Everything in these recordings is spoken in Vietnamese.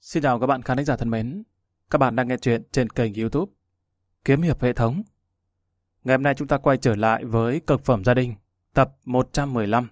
Xin chào các bạn khán giả thân mến. Các bạn đang nghe chuyện trên kênh YouTube Kiếm Hiệp Hệ Thống. Ngày hôm nay chúng ta quay trở lại với Cực Phẩm Gia Đình, tập 115.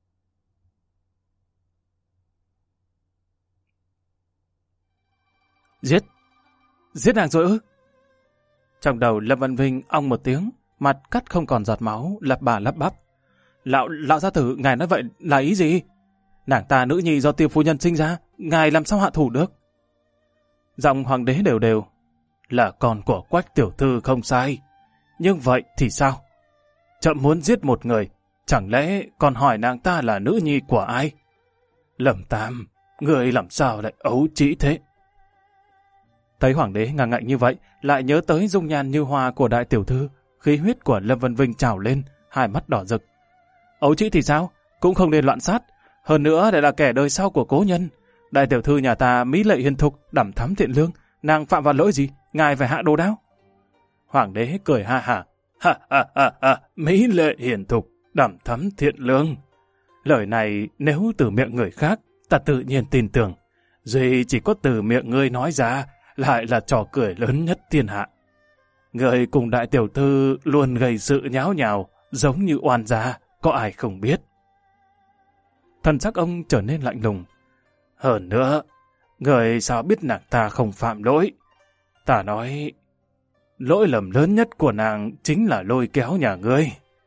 Giết! Giết nàng rồi ư? Trong đầu Lâm Văn Vinh ong một tiếng, mặt cắt không còn giọt máu, lắp bà lắp bắp. Lão gia tử, ngài nói vậy là ý gì? Nàng ta nữ nhi do Tiêu phu nhân sinh ra, ngài làm sao hạ thủ được? Giọng hoàng đế đều đều. Là con của Quách tiểu thư không sai. Nhưng vậy thì sao? Chậm muốn giết một người, chẳng lẽ còn hỏi nàng ta là nữ nhi của ai? Lâm Tam, người làm sao lại ấu trĩ thế? Thấy hoàng đế ngang ngạnh như vậy, lại nhớ tới dung nhan như hoa của đại tiểu thư, khí huyết của Lâm Văn Vinh trào lên, hai mắt đỏ rực. Ấu trĩ thì sao? Cũng không nên loạn sát. Hơn nữa lại là kẻ đời sau của cố nhân. Đại tiểu thư nhà ta mỹ lệ hiền thục, đằm thắm thiện lương, nàng phạm vào lỗi gì, ngài phải hạ đồ đao? Hoàng đế cười ha hả. Ha, mỹ lệ hiền thục, đằm thắm thiện lương. Lời này nếu từ miệng người khác, ta tự nhiên tin tưởng. Duy chỉ có từ miệng ngươi nói ra, lại là trò cười lớn nhất thiên hạ. Người cùng đại tiểu thư luôn gây sự nháo nhào, giống như oan gia, có ai không biết. Thần sắc ông trở nên lạnh lùng. Hơn nữa, người sao biết nàng ta không phạm lỗi? Ta nói, lỗi lầm lớn nhất của nàng chính là lôi kéo nhà ngươi.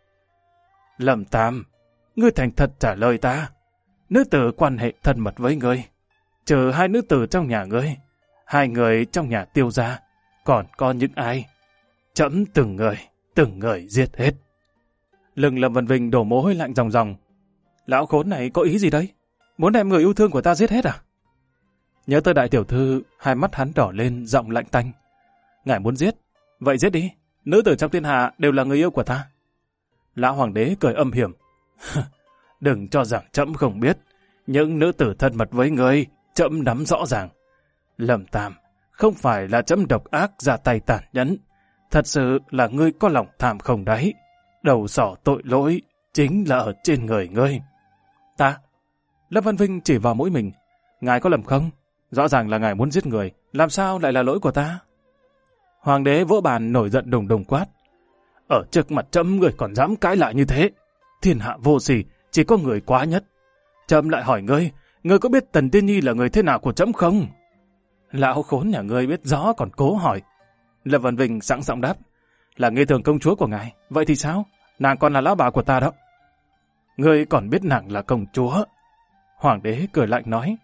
Lâm Tam, ngươi thành thật trả lời ta. Nữ tử quan hệ thân mật với ngươi, trừ hai nữ tử trong nhà ngươi, hai người trong nhà Tiêu gia, còn có những ai? Trẫm từng người giết hết. Lưng Lâm Văn Vinh đổ mồ hôi lạnh ròng ròng. Lão khốn này có ý gì đấy? Muốn đem người yêu thương của ta giết hết à? Nhớ tới đại tiểu thư, hai mắt hắn đỏ lên, giọng lạnh tanh. Ngài muốn giết? Vậy giết đi. Nữ tử trong thiên hạ đều là người yêu của ta. Lão hoàng đế cười âm hiểm. Đừng cho rằng trẫm không biết. Những nữ tử thân mật với ngươi, trẫm nắm rõ ràng. Lâm Tam, không phải là trẫm độc ác ra tay tàn nhẫn. Thật sự là ngươi có lòng tham không đáy. Đầu sỏ tội lỗi chính là ở trên người ngươi. Ta? Lâm Văn Vinh chỉ vào mũi mình. Ngài có lầm không? Rõ ràng là ngài muốn giết người, làm sao lại là lỗi của ta? Hoàng đế vỗ bàn nổi giận đùng đùng quát. Ở trước mặt trẫm người còn dám cãi lại như thế. Thiên hạ vô sỉ, chỉ có người quá nhất. Trẫm lại hỏi ngươi có biết Tần Tiên Nhi là người thế nào của trẫm không? Lão khốn nhà ngươi biết rõ còn cố hỏi. Lâm Văn Vinh sẵn giọng đáp. Là Nghê Thường công chúa của ngài, vậy thì sao? Nàng còn là lão bà của ta đó. Ngươi còn biết nàng là công chúa? Hoàng đế cười lạnh nói.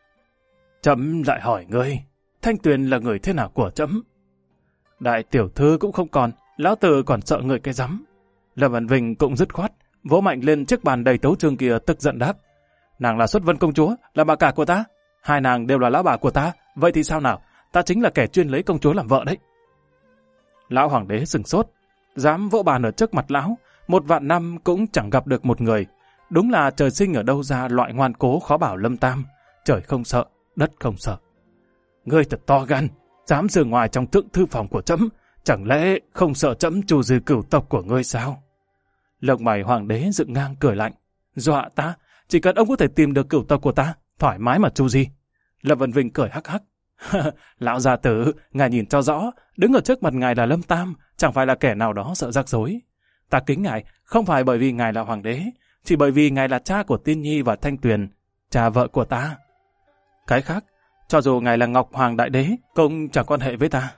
Trẫm lại hỏi ngươi, Thanh Tuyền là người thế nào của trẫm? Đại tiểu thư cũng không còn, lão tử còn sợ người cái rắm. Lâm Văn Vinh cũng dứt khoát, vỗ mạnh lên chiếc bàn đầy tấu chương kia, tức giận đáp. Nàng là Xuất Vân công chúa, là bà cả của ta. Hai nàng đều là lão bà của ta, vậy thì sao nào? Ta chính là kẻ chuyên lấy công chúa làm vợ đấy. Lão hoàng đế sửng sốt, dám vỗ bàn ở trước mặt lão, 1.000 năm cũng chẳng gặp được một người. Đúng là trời sinh ở đâu ra loại ngoan cố khó bảo Lâm Tam. Trời không sợ, đất không sợ. Ngươi thật to gan, dám giở ngoài trong thượng thư phòng của trẫm, chẳng lẽ không sợ trẫm trù dư cửu tộc của ngươi sao? Lông mày hoàng đế dựng ngang cười lạnh. Dọa ta, chỉ cần ông có thể tìm được cửu tộc của ta, thoải mái mà trù gì. Lâm Văn Vinh cười hắc hắc. Lão gia tử, ngài nhìn cho rõ, đứng ở trước mặt ngài là Lâm Tam, chẳng phải là kẻ nào đó sợ rắc rối. Ta kính ngài, không phải bởi vì ngài là hoàng đế, chỉ bởi vì ngài là cha của Tiên Nhi và Thanh Tuyền, cha vợ của ta. Cái khác, cho dù ngài là Ngọc Hoàng Đại Đế, cũng chẳng quan hệ với ta.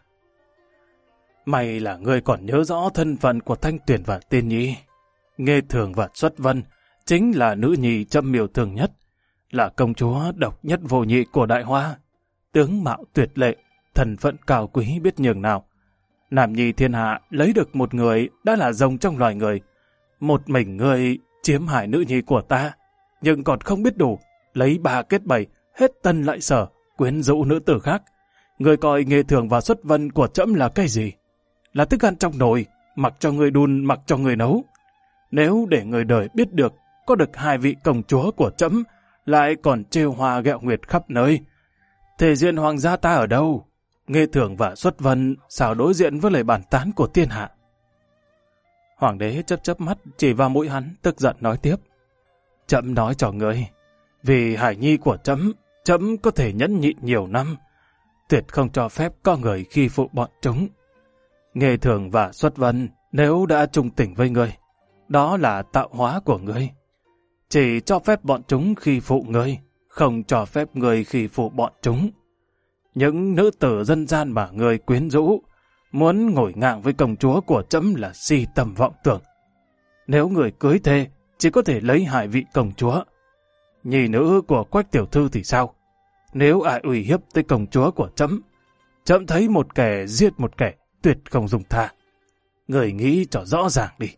May là ngươi còn nhớ rõ thân phận của Thanh Tuyền và Tiên Nhi. Nghê Thường và Xuất Vân chính là nữ nhi trẫm miêu thường nhất, là công chúa độc nhất vô nhị của Đại Hoa. Tướng mạo tuyệt lệ, thân phận cao quý biết nhường nào. Nam nhi thiên hạ lấy được một người đã là rồng trong loài người. Một mình ngươi chiếm hại nữ nhi của ta, nhưng còn không biết đủ, lấy 3 kết 7, hết tân lại sở, quyến rũ nữ tử khác. Ngươi coi Nghê Thường và Xuất Vân của trẫm là cái gì? Là thức ăn trong nồi, mặc cho người đun, mặc cho người nấu. Nếu để người đời biết được, có được 2 vị công chúa của trẫm, lại còn trêu hoa ghẹo nguyệt khắp nơi, thể diện hoàng gia ta ở đâu? Nghê Thường và Xuất Vân sao đối diện với lời bàn tán của thiên hạ? Hoàng đế chớp chớp mắt chỉ vào mũi hắn, tức giận nói tiếp. Trẫm nói cho ngươi, vì hải nhi của trẫm trẫm có thể nhẫn nhịn nhiều năm, tuyệt không cho phép có người khi phụ bọn chúng. Nghề thường và xuất vân nếu đã trung tình với ngươi, đó là tạo hóa của ngươi. Chỉ cho phép bọn chúng khi phụ ngươi, không cho phép ngươi khi phụ bọn chúng. Những nữ tử dân gian mà ngươi quyến rũ, muốn ngồi ngang với công chúa của trẫm là si tầm vọng tưởng. Nếu người cưới thê, chỉ có thể lấy hại vị công chúa. Nhì nữ của Quách tiểu thư thì sao? Nếu ai uy hiếp tới công chúa của trẫm, trẫm thấy một kẻ giết một kẻ, tuyệt không dùng tha. Người nghĩ cho rõ ràng đi.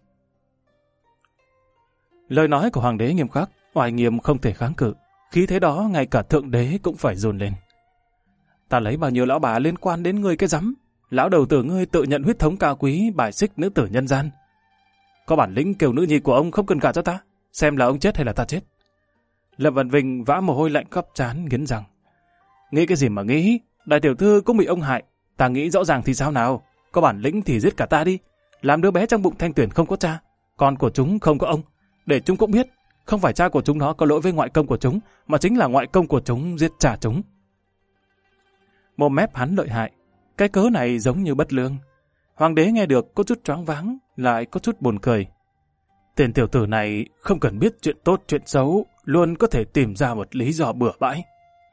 Lời nói của hoàng đế nghiêm khắc, oai nghiêm không thể kháng cự. Khí thế đó ngay cả thượng đế cũng phải run lên. Ta lấy bao nhiêu lão bà liên quan đến ngươi cái rắm? Lão đầu tử ngươi tự nhận huyết thống cao quý, bài xích nữ tử nhân gian. Có bản lĩnh kêu nữ nhi của ông không cần gả cho ta, xem là ông chết hay là ta chết. Lâm Văn Vinh vã mồ hôi lạnh khắp trán, nghiến răng. Nghĩ cái gì mà nghĩ, đại tiểu thư cũng bị ông hại. Ta nghĩ rõ ràng thì sao nào? Có bản lĩnh thì giết cả ta đi. Làm đứa bé trong bụng Thanh Tuyền không có cha, con của chúng không có ông. Để chúng cũng biết, không phải cha của chúng nó có lỗi với ngoại công của chúng, mà chính là ngoại công của chúng giết cha chúng. Mồm mép hắn lợi hại, cái cớ này giống như bất lương. Hoàng đế nghe được có chút choáng váng, lại có chút buồn cười. Tên tiểu tử này không cần biết chuyện tốt chuyện xấu, luôn có thể tìm ra một lý do bừa bãi.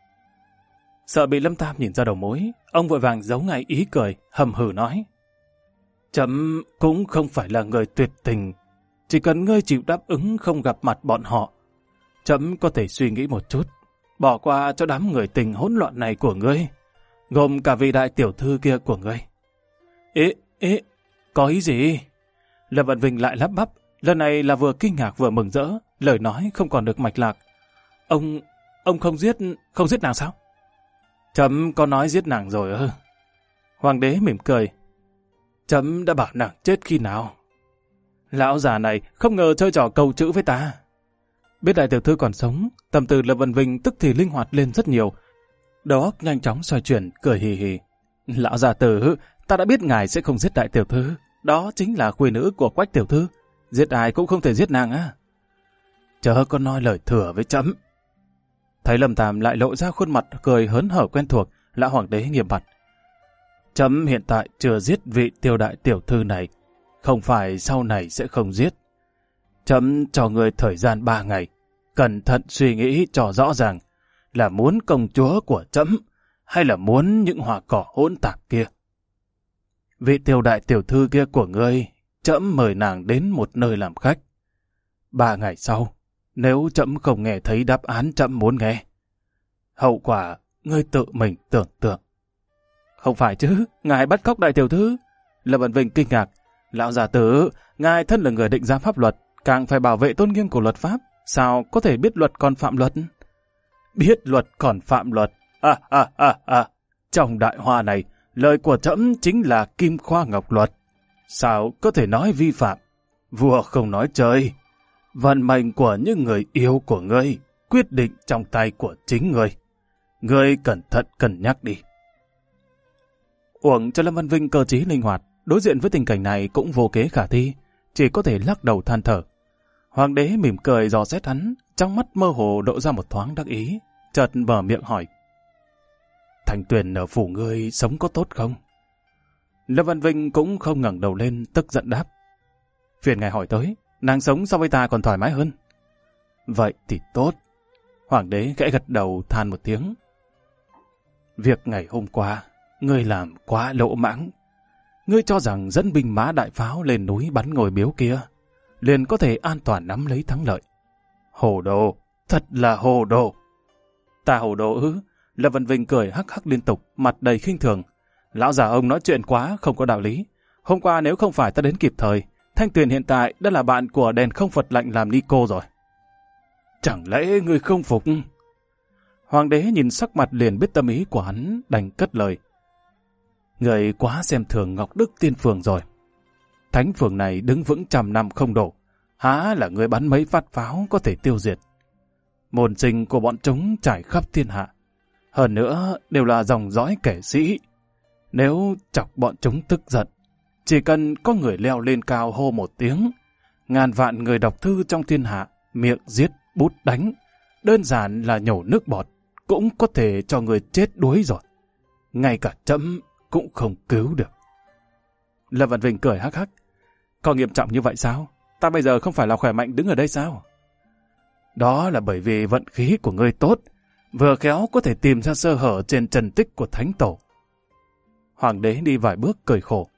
Sợ bị Lâm Tam nhìn ra đầu mối, ông vội vàng giấu ngay ý cười, hầm hừ nói. Trẫm cũng không phải là người tuyệt tình, chỉ cần ngươi chịu đáp ứng không gặp mặt bọn họ. Trẫm có thể suy nghĩ một chút, bỏ qua cho đám người tình hỗn loạn này của ngươi, gồm cả vị đại tiểu thư kia của ngươi. Ê, có ý gì? Lâm Vận Vinh lại lắp bắp, lần này là vừa kinh ngạc vừa mừng rỡ, lời nói không còn được mạch lạc. Ông không giết nàng sao? Trẫm có nói giết nàng rồi ư? Hoàng đế mỉm cười. Trẫm đã bảo nàng chết khi nào? Lão già này không ngờ chơi trò câu chữ với ta. Biết đại tiểu thư còn sống, tâm tư Lâm Vân Vinh tức thì linh hoạt lên rất nhiều. Đầu óc nhanh chóng xoay chuyển, cười hì hì. Lão già tử, ta đã biết ngài sẽ không giết đại tiểu thư. Đó chính là khuê nữ của Quách tiểu thư. Giết ai cũng không thể giết nàng á. Chớ có nói lời thừa với trẫm. Thấy Lâm Tam lại lộ ra khuôn mặt cười hớn hở quen thuộc, lão hoàng đế nghiêm mặt. Trẫm hiện tại chưa giết vị Tiêu đại tiểu thư này, không phải sau này sẽ không giết. Trẫm cho người thời gian 3 ngày, cẩn thận suy nghĩ cho rõ ràng là muốn công chúa của trẫm hay là muốn những hoa cỏ hỗn tạp kia. Vị Tiêu đại tiểu thư kia của ngươi, trẫm mời nàng đến một nơi làm khách. 3 ngày sau, nếu trẫm không nghe thấy đáp án trẫm muốn nghe, hậu quả ngươi tự mình tưởng tượng. Không phải chứ, ngài bắt cóc đại tiểu thư. Lâm Vận Vinh kinh ngạc. Lão già tử, ngài thân là người định ra pháp luật, càng phải bảo vệ tôn nghiêm của luật pháp, sao có thể biết luật còn phạm luật? Biết luật còn phạm luật? Trong đại hoa này, lời của trẫm chính là kim khoa ngọc luật. Sao có thể nói vi phạm? Vua không nói chơi. Vận mệnh của những người yêu của ngươi quyết định trong tay của chính ngươi. Ngươi cẩn thận cân nhắc đi. Uổng cho Lâm Văn Vinh cơ trí linh hoạt, đối diện với tình cảnh này cũng vô kế khả thi, chỉ có thể lắc đầu than thở. Hoàng đế mỉm cười dò xét hắn, trong mắt mơ hồ độ ra một thoáng đắc ý, chợt mở miệng hỏi. Thanh Tuyền ở phủ ngươi sống có tốt không? Lâm Văn Vinh cũng không ngẩng đầu lên, tức giận đáp. Phiền ngài hỏi tới, nàng sống so với ta còn thoải mái hơn. Vậy thì tốt. Hoàng đế khẽ gật đầu than một tiếng. Việc ngày hôm qua, ngươi làm quá lỗ mãng. Ngươi cho rằng dẫn binh mã đại pháo lên núi bắn ngôi miếu kia, liền có thể an toàn nắm lấy thắng lợi. Hồ đồ, thật là hồ đồ. Ta hồ đồ ư? Lâm Văn Vinh cười hắc hắc liên tục, mặt đầy khinh thường. Lão già ông nói chuyện quá không có đạo lý. Hôm qua nếu không phải ta đến kịp thời, Thanh Tuyền hiện tại đã là bạn của đèn không Phật lạnh làm ni cô rồi. Chẳng lẽ ngươi không phục? Hoàng đế nhìn sắc mặt liền biết tâm ý của hắn, đành cất lời. Người quá xem thường Ngọc Đức Tiên Phường rồi. Thánh phường này đứng vững 100 năm không đổ, há là người bắn mấy phát pháo có thể tiêu diệt. Môn sinh của bọn chúng trải khắp thiên hạ, hơn nữa đều là dòng dõi kẻ sĩ. Nếu chọc bọn chúng tức giận, chỉ cần có người leo lên cao hô một tiếng, ngàn vạn người đọc thư trong thiên hạ miệng giết bút đánh, đơn giản là nhổ nước bọt, cũng có thể cho người chết đuối rồi. Ngay cả trẫm cũng không cứu được. Lâm Văn Vinh cười hắc hắc. Có nghiêm trọng như vậy sao? Ta bây giờ không phải là khỏe mạnh đứng ở đây sao? Đó là bởi vì vận khí của ngươi tốt, vừa khéo có thể tìm ra sơ hở trên trần tích của Thánh Tổ. Hoàng đế đi vài bước cười khổ.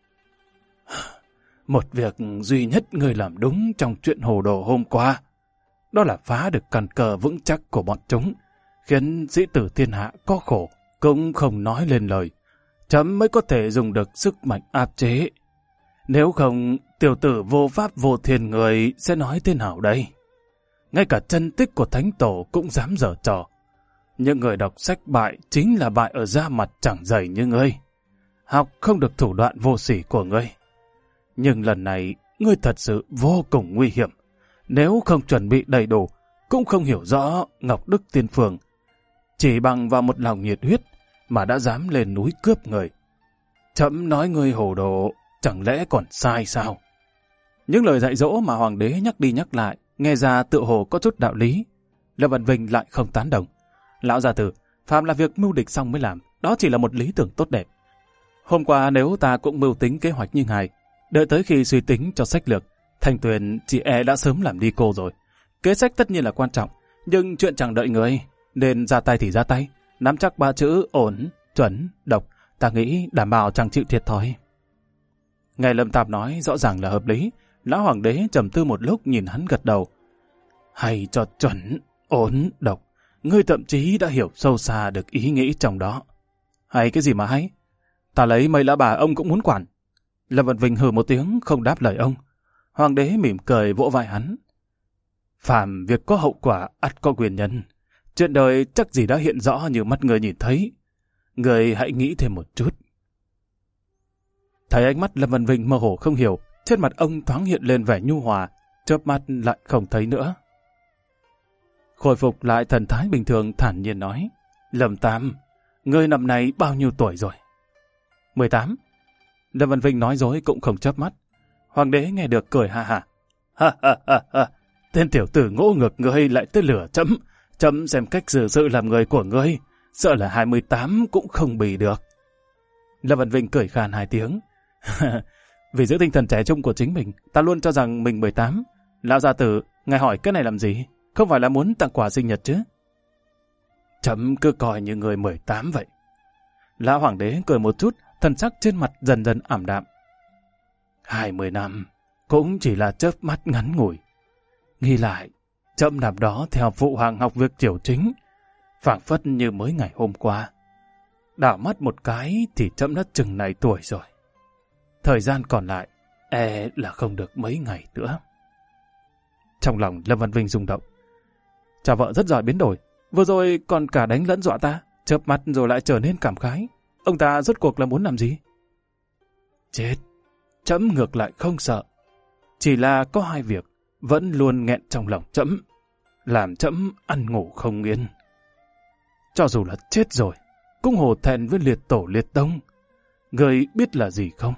Một việc duy nhất ngươi làm đúng trong chuyện hồ đồ hôm qua, đó là phá được căn cơ vững chắc của bọn chúng, khiến sĩ tử thiên hạ có khổ, cũng không nói lên lời. Trẫm mới có thể dùng được sức mạnh áp chế. Nếu không, tiểu tử vô pháp vô thiên người sẽ nói thế nào đây? Ngay cả chân tích của Thánh Tổ cũng dám giở trò. Những người đọc sách bại chính là bại ở da mặt chẳng dày như ngươi. Học không được thủ đoạn vô sỉ của ngươi. Nhưng lần này, ngươi thật sự vô cùng nguy hiểm. Nếu không chuẩn bị đầy đủ, cũng không hiểu rõ Ngọc Đức Tiên Phường. Chỉ bằng vào một lòng nhiệt huyết mà đã dám lên núi cướp người. Trẫm nói ngươi hồ đồ, chẳng lẽ còn sai sao? Những lời dạy dỗ mà hoàng đế nhắc đi nhắc lại, nghe ra tựa hồ có chút đạo lý. Lâm Văn Vinh lại không tán đồng. Lão gia tử, phàm là việc mưu địch xong mới làm, đó chỉ là một lý tưởng tốt đẹp. Hôm qua nếu ta cũng mưu tính kế hoạch như ngài, đợi tới khi suy tính cho sách lược, Thanh Tuyền chị đã sớm làm đi cô rồi. Kế sách tất nhiên là quan trọng, nhưng chuyện chẳng đợi người, nên ra tay thì ra tay. Nắm chắc 3 chữ ổn, chuẩn, độc, ta nghĩ đảm bảo chẳng chịu thiệt thòi. Ngài Lâm Tạp nói rõ ràng là hợp lý. Lão hoàng đế trầm tư một lúc nhìn hắn gật đầu. Hay cho chuẩn, ổn, độc, ngươi thậm chí đã hiểu sâu xa được ý nghĩ trong đó. Hay cái gì mà hay? Ta lấy mấy lão bà ông cũng muốn quản. Lâm Văn Vinh hừ một tiếng không đáp lời ông. Hoàng đế mỉm cười vỗ vai hắn. Phàm việc có hậu quả ắt có nguyên nhân. Chuyện đời chắc gì đã hiện rõ như mắt người nhìn thấy. Người hãy nghĩ thêm một chút. Thấy ánh mắt Lâm Văn Vinh mơ hồ không hiểu, trên mặt ông thoáng hiện lên vẻ nhu hòa, chớp mắt lại không thấy nữa. Khôi phục lại thần thái bình thường thản nhiên nói. Lâm Tam, ngươi năm nay bao nhiêu tuổi rồi? 18. Lâm Văn Vinh nói dối cũng không chớp mắt. Hoàng đế nghe được cười ha ha. Ha ha ha ha, tên tiểu tử ngỗ ngược ngươi lại tới lửa chấm. Chấm xem cách xử sự làm người của ngươi, sợ là 28 cũng không bì được. Lâm Văn Vinh cười khan 2 tiếng. Vì giữ tinh thần trẻ trung của chính mình, ta luôn cho rằng mình 18. Lão gia tử, ngài hỏi cái này làm gì? Không phải là muốn tặng quà sinh nhật chứ? Chấm cứ coi như người 18 vậy. Lão hoàng đế cười một chút, thần sắc trên mặt dần dần ảm đạm. 20 năm cũng chỉ là chớp mắt ngắn ngủi. Nghĩ lại, chấm năm đó theo phụ hoàng học việc triều chính, phảng phất như mới ngày hôm qua. Đảo mắt một cái thì chấm đã chừng này tuổi rồi. Thời gian còn lại, là không được mấy ngày nữa. Trong lòng Lâm Văn Vinh rung động. Cha vợ rất giỏi biến đổi, vừa rồi còn cả đánh lẫn dọa ta, chớp mắt rồi lại trở nên cảm khái. Ông ta rốt cuộc là muốn làm gì? Chết, chấm ngược lại không sợ. Chỉ là có 2 việc vẫn luôn nghẹn trong lòng chấm, làm chấm ăn ngủ không yên. Cho dù là chết rồi, cũng hổ thẹn với liệt tổ liệt tông. Người biết là gì không?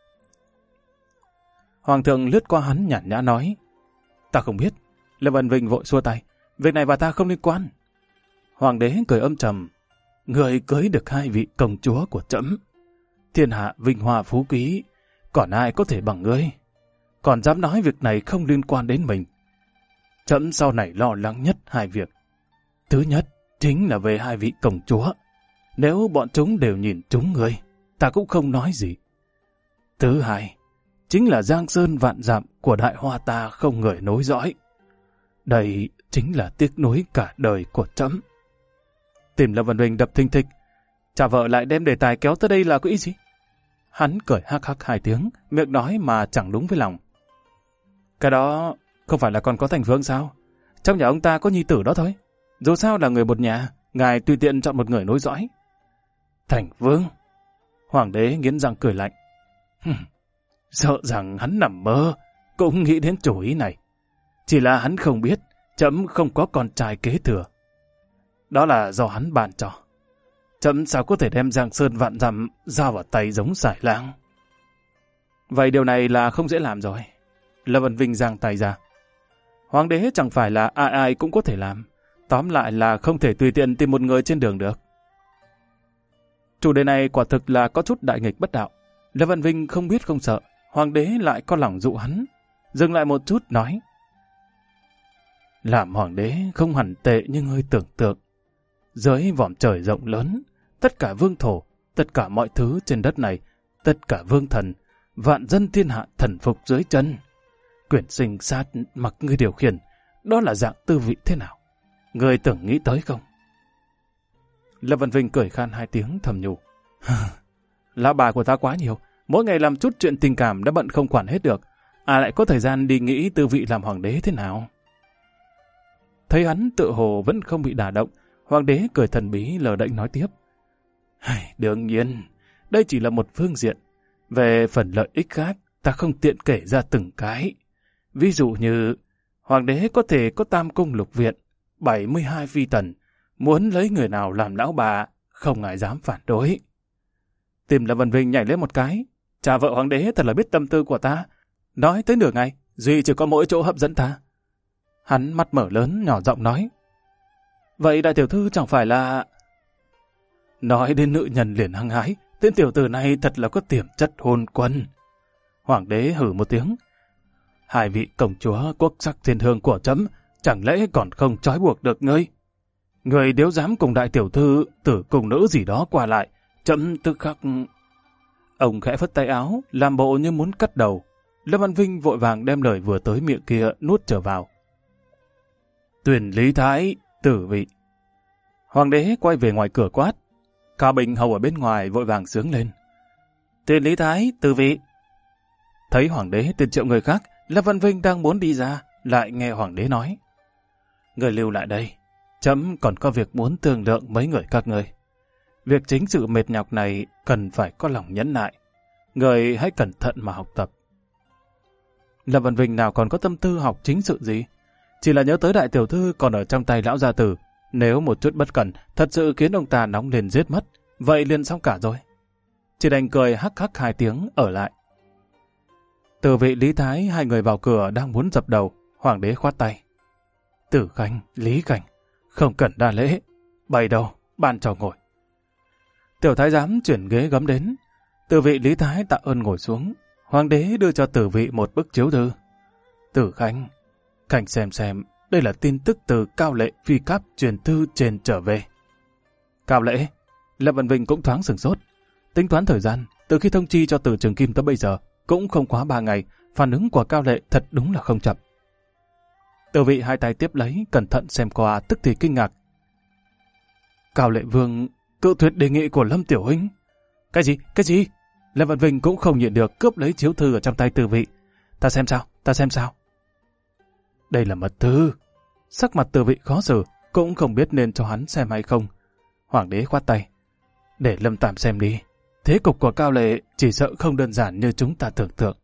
Hoàng thượng lướt qua hắn nhàn nhã nói. Ta không biết. Lâm Văn Vinh vội xua tay. Việc này và ta không liên quan. Hoàng đế cười âm trầm. Người cưới được 2 vị công chúa của trẫm. Thiên hạ vinh hoa phú quý, còn ai có thể bằng ngươi? Còn dám nói việc này không liên quan đến mình. Trẫm sau này lo lắng nhất 2 việc. Thứ nhất chính là về 2 vị công chúa. Nếu bọn chúng đều nhìn trúng ngươi, ta cũng không nói gì. Thứ hai chính là giang sơn vạn dặm của đại hoa ta không người nối dõi. Đây chính là tiếc nuối cả đời của trẫm. Tim Lâm Văn Vinh đập thình thịch. Cha vợ lại đem đề tài kéo tới đây là có ý gì? Hắn cười hắc hắc 2 tiếng, miệng nói mà chẳng đúng với lòng. Cái đó không phải là còn có Thành Vương sao? Trong nhà ông ta có nhi tử đó thôi. Dù sao là người một nhà, ngài tùy tiện chọn một người nối dõi. Thành Vương? Hoàng đế nghiến răng cười lạnh. Sợ rằng hắn nằm mơ, cũng nghĩ đến chủ ý này. Chỉ là hắn không biết, trẫm không có con trai kế thừa. Đó là do hắn bàn cho. Trẫm sao có thể đem giang sơn vạn dặm giao vào tay giống Giải Lang? Vậy điều này là không dễ làm rồi. Lâm Văn Vinh giang tay ra. Hoàng đế chẳng phải là ai ai cũng có thể làm. Tóm lại là không thể tùy tiện tìm một người trên đường được. Chủ đề này quả thực là có chút đại nghịch bất đạo. Lâm Văn Vinh không biết không sợ, hoàng đế lại có lòng dụ hắn. Dừng lại một chút nói: làm hoàng đế không hẳn tệ như ngươi tưởng tượng. Dưới vòm trời rộng lớn, tất cả vương thổ, tất cả mọi thứ trên đất này, tất cả vương thần, vạn dân thiên hạ thần phục dưới chân. Quyền sinh sát mặc ngươi điều khiển, đó là dạng tư vị thế nào? Ngươi tưởng nghĩ tới không? Lâm Văn Vinh cười khan 2 tiếng thầm nhủ: lão bà của ta quá nhiều, mỗi ngày làm chút chuyện tình cảm đã bận không quản hết được, lại có thời gian đi nghĩ tư vị làm hoàng đế thế nào? Thấy hắn tự hồ vẫn không bị đả động, hoàng đế cười thần bí lờ đễnh nói tiếp: đương nhiên, đây chỉ là một phương diện. Về phần lợi ích khác, ta không tiện kể ra từng cái. Ví dụ như, hoàng đế có thể có tam cung lục viện, 72 phi tần, muốn lấy người nào làm lão bà, không ai dám phản đối. Tim Lâm Văn Vinh nhảy lên một cái: cha vợ hoàng đế thật là biết tâm tư của ta. Nói tới nửa ngày, duy chỉ có mỗi chỗ hấp dẫn ta. Hắn mắt mở lớn nhỏ giọng nói: vậy đại tiểu thư chẳng phải là... Nói đến nữ nhân liền hăng hái, tên tiểu tử này thật là có tiềm chất hôn quân. Hoàng đế hử một tiếng: 2 vị công chúa quốc sắc thiên hương của trẫm, chẳng lẽ còn không trói buộc được ngươi? Ngươi nếu dám cùng đại tiểu thư tử cùng nữ gì đó qua lại, trẫm tức khắc... Ông khẽ phất tay áo, làm bộ như muốn cắt đầu. Lâm Văn Vinh vội vàng đem lời vừa tới miệng kia nuốt trở vào. Tuyển Lý Thái, tử vị. Hoàng đế quay về ngoài cửa quát. Cao Bình hầu ở bên ngoài vội vàng sướng lên: Tuyển Lý Thái, tử vị. Thấy hoàng đế tuyển triệu người khác, Lâm Văn Vinh đang muốn đi ra, lại nghe hoàng đế nói: người lưu lại đây, trẫm còn có việc muốn thương lượng mấy người các ngươi. Việc chính sự mệt nhọc này cần phải có lòng nhẫn nại. Người hãy cẩn thận mà học tập. Lâm Văn Vinh nào còn có tâm tư học chính sự gì? Chỉ là nhớ tới đại tiểu thư còn ở trong tay lão gia tử. Nếu một chút bất cẩn, thật sự khiến ông ta nóng lên giết mất, vậy liền xong cả rồi. Chỉ đành cười hắc hắc 2 tiếng ở lại. Từ vị Lý Thái 2 người vào cửa đang muốn dập đầu, hoàng đế khoát tay: Tử Khanh, Lý Cảnh, không cần đa lễ, bày đầu, ban cho ngồi. Tiểu thái giám chuyển ghế gấm đến. Từ vị Lý Thái tạ ơn ngồi xuống. Hoàng đế đưa cho tử vị một bức chiếu thư. Tử Khanh, Khanh xem, đây là tin tức từ Cao Lệ phi cáp truyền thư trên trở về. Cao Lệ? Lâm Văn Vinh cũng thoáng sửng sốt. Tính toán thời gian, từ khi thông chi cho Từ Trường Kim tới bây giờ, cũng không quá 3 ngày, phản ứng của Cao Lệ thật đúng là không chậm. Tử vị 2 tay tiếp lấy, cẩn thận xem qua, tức thì kinh ngạc. Cao Lệ Vương cự tuyệt đề nghị của Lâm Tiểu Huynh. Cái gì? Lâm Văn Vinh cũng không nhịn được cướp lấy chiếu thư ở trong tay Tử vị. Ta xem sao. Đây là mật thư. Sắc mặt Tử vị khó xử, cũng không biết nên cho hắn xem hay không. Hoàng đế khoát tay: để Lâm Tạm xem đi. Thế cục của Cao Lệ chỉ sợ không đơn giản như chúng ta tưởng tượng.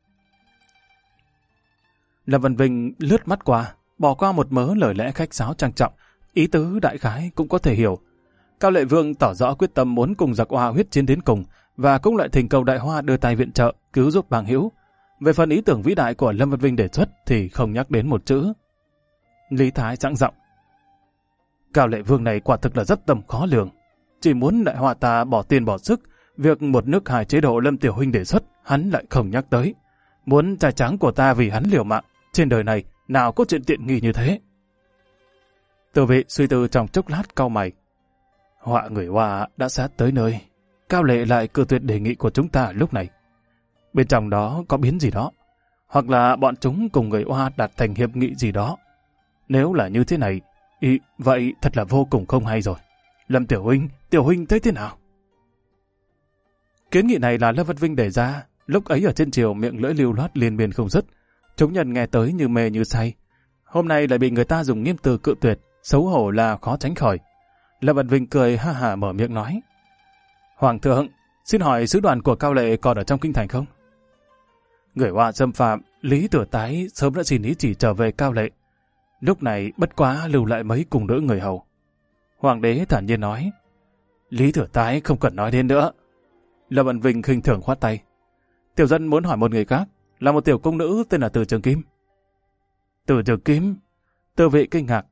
Lâm Văn Vinh lướt mắt qua, bỏ qua một mớ lời lẽ khách sáo trang trọng, ý tứ đại khái cũng có thể hiểu. Cao Lệ Vương tỏ rõ quyết tâm muốn cùng giặc Hoa huyết chiến đến cùng, và cũng lại thỉnh cầu Đại Hoa đưa tay viện trợ, cứu giúp bằng hữu. Về phần ý tưởng vĩ đại của Lâm Văn Vinh đề xuất thì không nhắc đến một chữ. Lý Thái giãng giọng: Cao Lệ Vương này quả thực là rất tầm khó lường. Chỉ muốn Đại Hoa ta bỏ tiền bỏ sức, việc một nước 2 chế độ Lâm Tiểu Huynh đề xuất, hắn lại không nhắc tới. Muốn trai trắng của ta vì hắn liều mạng, trên đời này nào có chuyện tiện nghi như thế. Tử vị suy tư trong chốc lát cau mày: họa người Hoa đã sát tới nơi, Cao Lệ lại cự tuyệt đề nghị của chúng ta lúc này. Bên trong đó có biến gì đó, hoặc là bọn chúng cùng người Hoa đạt thành hiệp nghị gì đó. Nếu là như thế này, vậy thật là vô cùng không hay rồi. Lâm Tiểu Huynh thấy thế nào? Kiến nghị này là Lâm Văn Vinh đề ra, lúc ấy ở trên triều miệng lưỡi lưu loát liên miên không dứt. Chúng nhân nghe tới như mê như say. Hôm nay lại bị người ta dùng nghiêm từ cự tuyệt, xấu hổ là khó tránh khỏi. Lâm Văn Vinh cười ha hả mở miệng nói: Hoàng thượng, xin hỏi sứ đoàn của Cao Lệ còn ở trong kinh thành không? Người Hoa xâm phạm, Lý Tử Tái sớm đã xin ý chỉ trở về Cao Lệ. Lúc này bất quá lưu lại mấy cùng đỡ người hầu. Hoàng đế thản nhiên nói: Lý Tử Tái không cần nói đến nữa. Lâm Văn Vinh khinh thường khoát tay: Tiểu dân muốn hỏi một người khác, là một tiểu cung nữ tên là Từ Trường Kim. Từ Trường Kim? Từ vị kinh ngạc.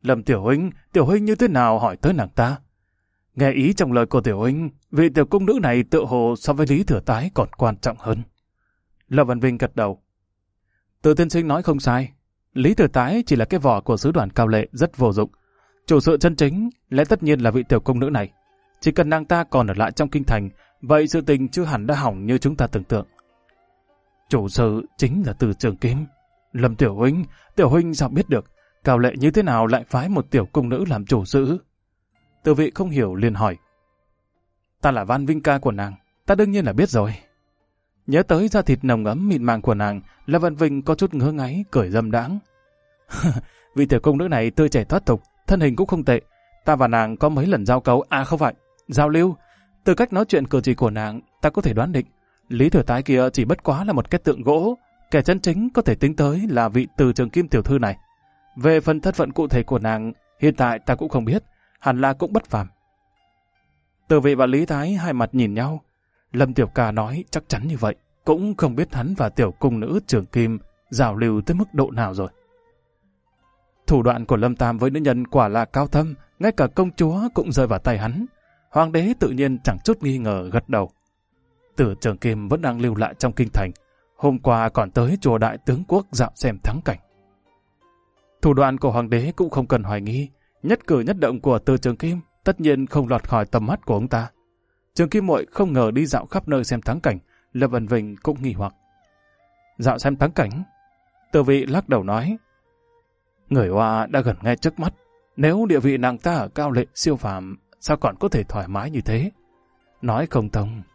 Lâm Tiểu Huynh như thế nào hỏi tới nàng ta? Nghe ý trong lời của Tiểu Huynh, vị tiểu cung nữ này tự hồ so với Lý Thừa Tái còn quan trọng hơn. Lâm Văn Vinh gật đầu. Từ tiên sinh nói không sai. Lý Thừa Tái chỉ là cái vỏ của sứ đoàn Cao Lệ rất vô dụng. Chủ sự chân chính lẽ tất nhiên là vị tiểu cung nữ này. Chỉ cần nàng ta còn ở lại trong kinh thành, vậy sự tình chưa hẳn đã hỏng như chúng ta tưởng tượng. Chủ sự chính là Từ Trường Kim. Lâm Tiểu Huynh sao biết được Cao Lệ như thế nào lại phái một tiểu cung nữ làm chủ sự? Từ vị không hiểu liền hỏi. Ta là Văn Vinh ca của nàng, ta đương nhiên là biết rồi. Nhớ tới da thịt nồng ấm mịn màng của nàng, Lâm Văn Vinh có chút ngứa ngáy, cười dâm đãng. Vị tiểu cung nữ này tươi trẻ thoát tục, thân hình cũng không tệ. Ta và nàng có mấy lần giao cấu, không phải, giao lưu. Từ cách nói chuyện cử chỉ của nàng, ta có thể đoán định. Lý Thừa Tái kia chỉ bất quá là một cái tượng gỗ, kẻ chân chính có thể tính tới là vị Từ Trường Kim tiểu thư này. Về phần thân phận cụ thể của nàng, hiện tại ta cũng không biết, hẳn là cũng bất phàm. Từ vị và Lý Thái hai mặt nhìn nhau. Lâm Tiểu Ca nói chắc chắn như vậy, cũng không biết hắn và tiểu cung nữ Trường Kim giao lưu tới mức độ nào rồi. Thủ đoạn của Lâm Tam với nữ nhân quả là cao thâm, ngay cả công chúa cũng rơi vào tay hắn. Hoàng đế tự nhiên chẳng chút nghi ngờ gật đầu. Từ Trường Kim vẫn đang lưu lại trong kinh thành, hôm qua còn tới chùa Đại Tướng Quốc dạo xem thắng cảnh. Thủ đoạn của hoàng đế cũng không cần hoài nghi, nhất cử nhất động của Từ Trường Kim tất nhiên không lọt khỏi tầm mắt của ông ta. Trường Kim Muội không ngờ đi dạo khắp nơi xem thắng cảnh, Lâm Văn Vinh cũng nghi hoặc. Dạo xem thắng cảnh? Từ vị lắc đầu nói. Người Hoa đã gần ngay trước mắt, nếu địa vị nàng ta ở Cao Lệ siêu phàm, sao còn có thể thoải mái như thế? Nói không thông.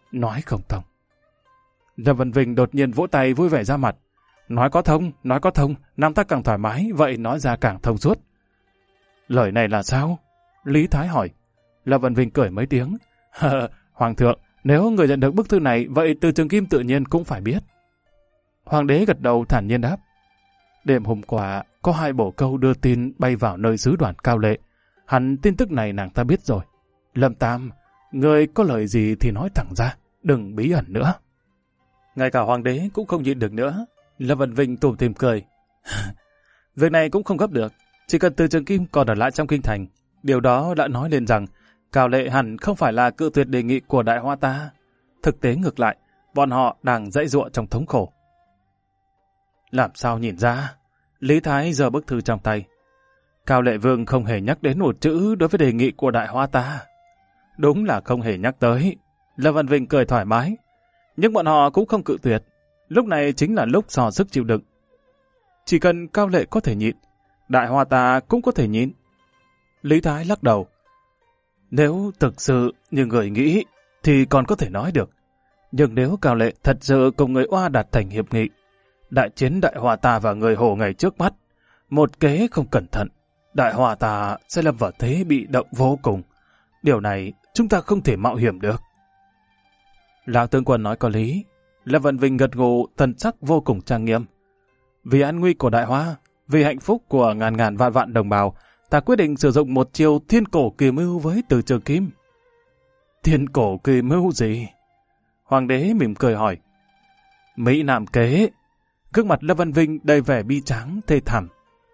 Lâm Văn Vinh đột nhiên vỗ tay vui vẻ ra mặt. Nói có thông, nàng ta càng thoải mái, vậy nói ra càng thông suốt. Lời này là sao? Lý Thái hỏi. Lâm Văn Vinh cười mấy tiếng. Hoàng thượng, nếu người nhận được bức thư này, vậy Từ Trường Kim tự nhiên cũng phải biết. Hoàng đế gật đầu thản nhiên đáp. Đêm hôm qua, có 2 bổ câu đưa tin bay vào nơi sứ đoàn Cao Lệ. Hẳn tin tức này nàng ta biết rồi. Lâm Tam, người có lời gì thì nói thẳng ra, đừng bí ẩn nữa. Ngay cả hoàng đế cũng không nhịn được nữa. Lâm Văn Vinh tủm tỉm cười. Việc này cũng không gấp được, chỉ cần Từ Trường Kim còn ở lại trong kinh thành. Điều đó đã nói lên rằng Cao Lệ hẳn không phải là cự tuyệt đề nghị của Đại Hoa ta. Thực tế ngược lại, bọn họ đang dãy giụa trong thống khổ. Làm sao nhìn ra? Lý Thái giơ bức thư trong tay. Cao Lệ Vương không hề nhắc đến một chữ đối với đề nghị của Đại Hoa ta. Đúng là không hề nhắc tới. Lâm Văn Vinh cười thoải mái. Nhưng bọn họ cũng không cự tuyệt. Lúc này chính là lúc dò sức chịu đựng. Chỉ cần Cao Lệ có thể nhịn, Đại Hoa ta cũng có thể nhịn. Lý Thái lắc đầu. Nếu thực sự như người nghĩ thì còn có thể nói được. Nhưng nếu Cao Lệ thật sự cùng người Oa đạt thành hiệp nghị, đại chiến Đại Hoa ta và người Hồ ngày trước mắt, một kế không cẩn thận, Đại Hoa ta sẽ lâm vào thế bị động vô cùng. Điều này chúng ta không thể mạo hiểm được. Lão tướng quân nói có lý. Lâm Văn Vinh gật gù, thần sắc vô cùng trang nghiêm. Vì an nguy của Đại Hoa, vì hạnh phúc của ngàn ngàn vạn vạn đồng bào, ta quyết định sử dụng một chiêu thiên cổ kỳ mưu với Từ Trường Kim. Thiên cổ kỳ mưu gì? Hoàng đế mỉm cười hỏi. Mỹ Nam kế. Gương mặt Lâm Văn Vinh đầy vẻ bi tráng thê thảm.